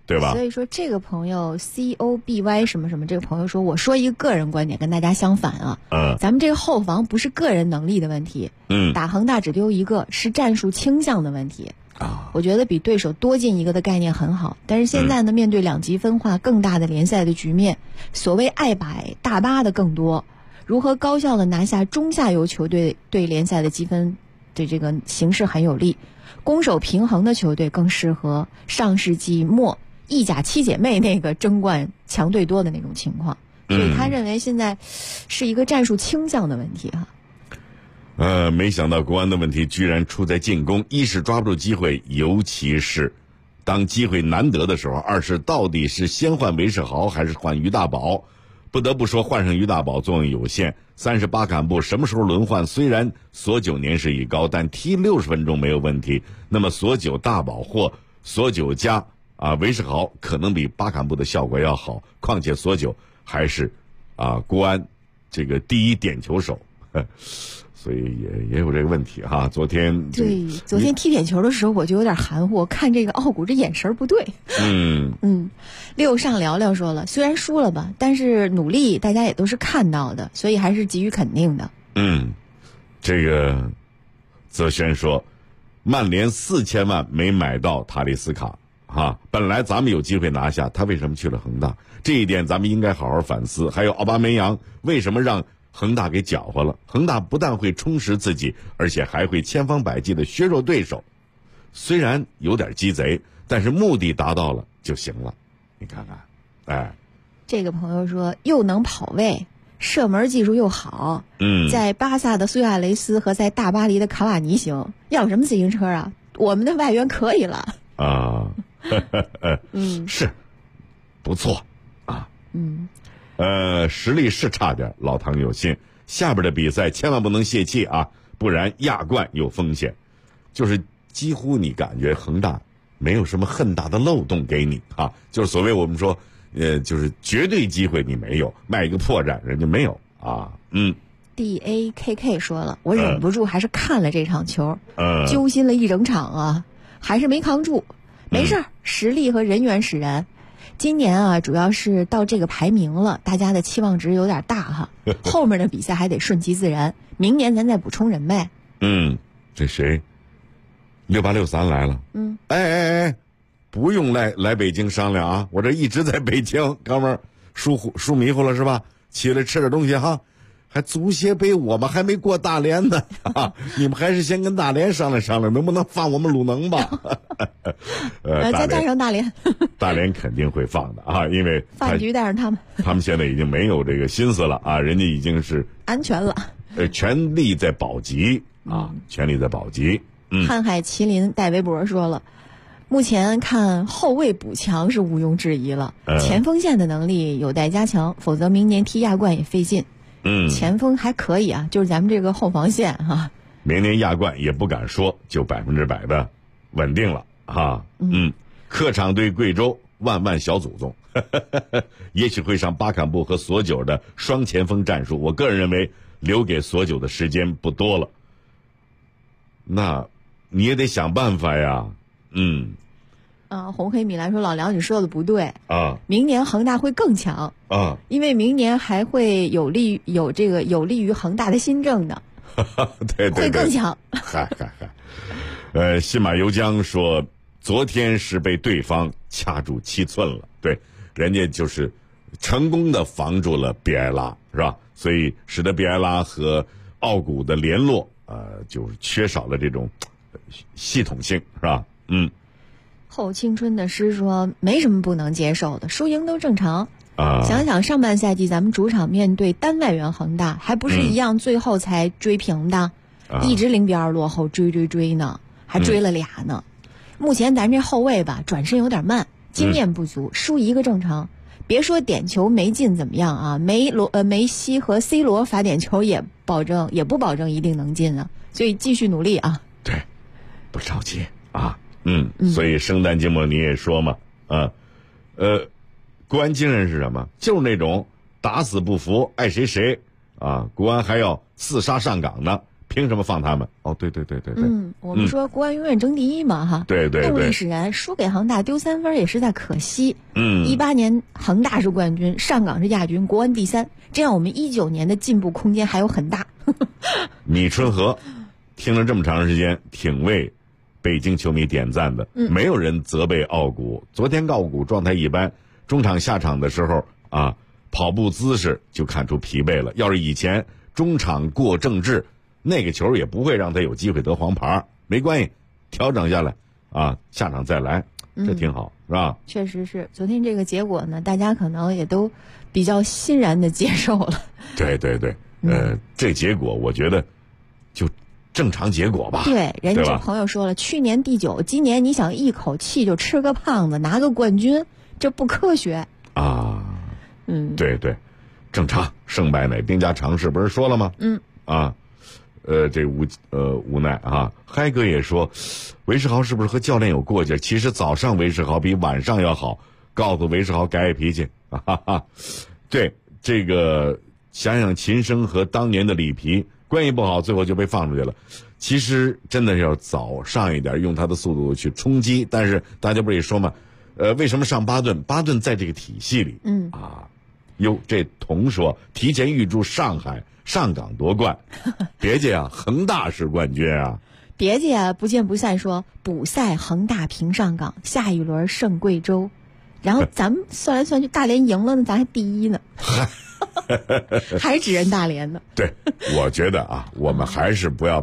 [SPEAKER 8] 对吧？
[SPEAKER 7] 所以说这个朋友 COBY 什么什么，这个朋友说，我说一个个人观点跟大家相反啊。咱们这个后防不是个人能力的问题，打恒大只丢一个是战术倾向的问题。我觉得比对手多进一个的概念很好，但是现在呢，面对2级分化更大的联赛的局面，所谓爱摆大巴的更多，如何高效的拿下中下游球队对联赛的积分对这个形势很有利，攻守平衡的球队更适合上世纪末意甲7姐妹那个争冠强队多的那种情况，所以他认为现在是一个战术倾向的问题哈。
[SPEAKER 8] 没想到国安的问题居然出在进攻，一是抓不住机会，尤其是当机会难得的时候，二是到底是先换韦世豪还是换于大宝？不得不说换上于大宝作用有限，三十巴坎布什么时候轮换？虽然索9年事已高，但踢60分钟没有问题。那么索9大宝或索9加韦世豪可能比巴坎布的效果要好，况且索9还是国安这个第一点球手。所以也有这个问题哈。昨天踢点球的时候我就有点含糊，我看这个奥古这眼神不对。
[SPEAKER 7] 六上聊聊说了，虽然输了吧，但是努力大家也都是看到的，所以还是给予肯定的。
[SPEAKER 8] 这个泽轩说，曼联4000万没买到塔利斯卡本来咱们有机会拿下，他为什么去了恒大？这一点咱们应该好好反思。还有奥巴梅扬为什么让恒大给搅和了？恒大不但会充实自己，而且还会千方百计的削弱对手。虽然有点鸡贼，但是目的达到了就行了。你看看，
[SPEAKER 7] 这个朋友说，又能跑位，射门技术又好，在巴萨的苏亚雷斯和在大巴黎的卡瓦尼行，要什么自行车啊？我们的外援可以了
[SPEAKER 8] 是不错实力是差点，老唐有信。下边的比赛千万不能泄气不然亚冠有风险。就是几乎你感觉恒大没有什么很大的漏洞给你就是所谓我们说就是绝对机会你没有，卖一个破绽人家没有
[SPEAKER 7] DAKK 说了，我忍不住还是看了这场球，揪心了一整场还是没扛住。没事实力和人员使然。今年主要是到这个排名了，大家的期望值有点大后面的比赛还得顺其自然，明年咱再补充人呗。
[SPEAKER 8] 这谁6863来了。不用来北京商量我这一直在北京，哥们儿输迷糊了是吧？起来吃点东西还足协杯我们还没过大连呢你们还是先跟大连商量商量，能不能放我们鲁能吧
[SPEAKER 7] 再带上大连
[SPEAKER 8] 大连肯定会放的因为
[SPEAKER 7] 饭局带上他们
[SPEAKER 8] 他们现在已经没有这个心思了人家已经是
[SPEAKER 7] 安全了
[SPEAKER 8] 全力在保级全力在保级。
[SPEAKER 7] 瀚海麒麟戴维博说了，目前看后卫补强是毋庸置疑了，前锋线的能力有待加强，否则明年踢亚冠也费劲。前锋还可以就是咱们这个后防线
[SPEAKER 8] 明年亚冠也不敢说就100%的稳定了客场对贵州万小祖宗也许会上巴坎布和索9的双前锋战术，我个人认为留给索9的时间不多了，那你也得想办法呀。
[SPEAKER 7] 红黑米兰说，老梁你说的不对明年恒大会更强因为明年还会有利于恒大的新政的
[SPEAKER 8] 对
[SPEAKER 7] 会更强
[SPEAKER 8] 新马游江说，昨天是被对方掐住7寸了，对，人家就是成功的防住了比埃拉是吧？所以使得比埃拉和奥古的联络就是缺少了这种系统性是吧？
[SPEAKER 7] 后青春的诗说，没什么不能接受的，输赢都正常想想上半赛季咱们主场面对单外援恒大，还不是一样最后才追平的一直0比2落后，追呢，还追了俩呢目前咱这后卫吧转身有点慢，经验不足，输一个正常，别说点球没进怎么样梅西和 C 罗罚点球也不保证一定能进所以继续努力
[SPEAKER 8] 对，不着急所以圣诞节目你也说嘛国安精神是什么？就是那种打死不服，爱谁国安还要4杀上岗呢， 凭什么放他们？哦，对。
[SPEAKER 7] 我们说国安永远争第一嘛，哈。
[SPEAKER 8] 对。
[SPEAKER 7] 动力使然，输给恒大丢3分也实在可惜。
[SPEAKER 8] 18
[SPEAKER 7] 年恒大是冠军，上港是亚军，国安第3，这样我们19年的进步空间还有很大。
[SPEAKER 8] 米春和听了这么长时间，挺为北京球迷点赞的，没有人责备奥古。昨天奥古状态一般，中场下场的时候啊，跑步姿势就看出疲惫了。要是以前中场过正治，那个球也不会让他有机会得黄牌。没关系，调整下来啊，下场再来，这挺好，是吧？
[SPEAKER 7] 确实是，昨天这个结果呢，大家可能也都比较欣然的接受了。
[SPEAKER 8] 对，这结果我觉得就正常结果吧。
[SPEAKER 7] 对，人家这朋友说了，去年第9，今年你想一口气就吃个胖子拿个冠军，这不科学
[SPEAKER 8] 啊。对，正常，胜败乃兵家常事，不是说了吗？这无奈啊。嗨哥也说，韦世豪是不是和教练有过节？其实早上韦世豪比晚上要好，告诉韦世豪改脾气。对，这个想想秦升和当年的里皮关系不好，最后就被放出去了。其实真的要早上一点，用他的速度去冲击。但是大家不是也说嘛，为什么上巴顿？巴顿在这个体系里，这童说提前预祝上海上港夺冠，别介啊，恒大是冠军啊。
[SPEAKER 7] 别介啊，不见不散说补赛恒大平上港，下一轮胜贵州，然后咱们算来算去，大连赢了呢，咱还第一呢。还指认大连呢。
[SPEAKER 8] 对，我觉得啊，我们还是不要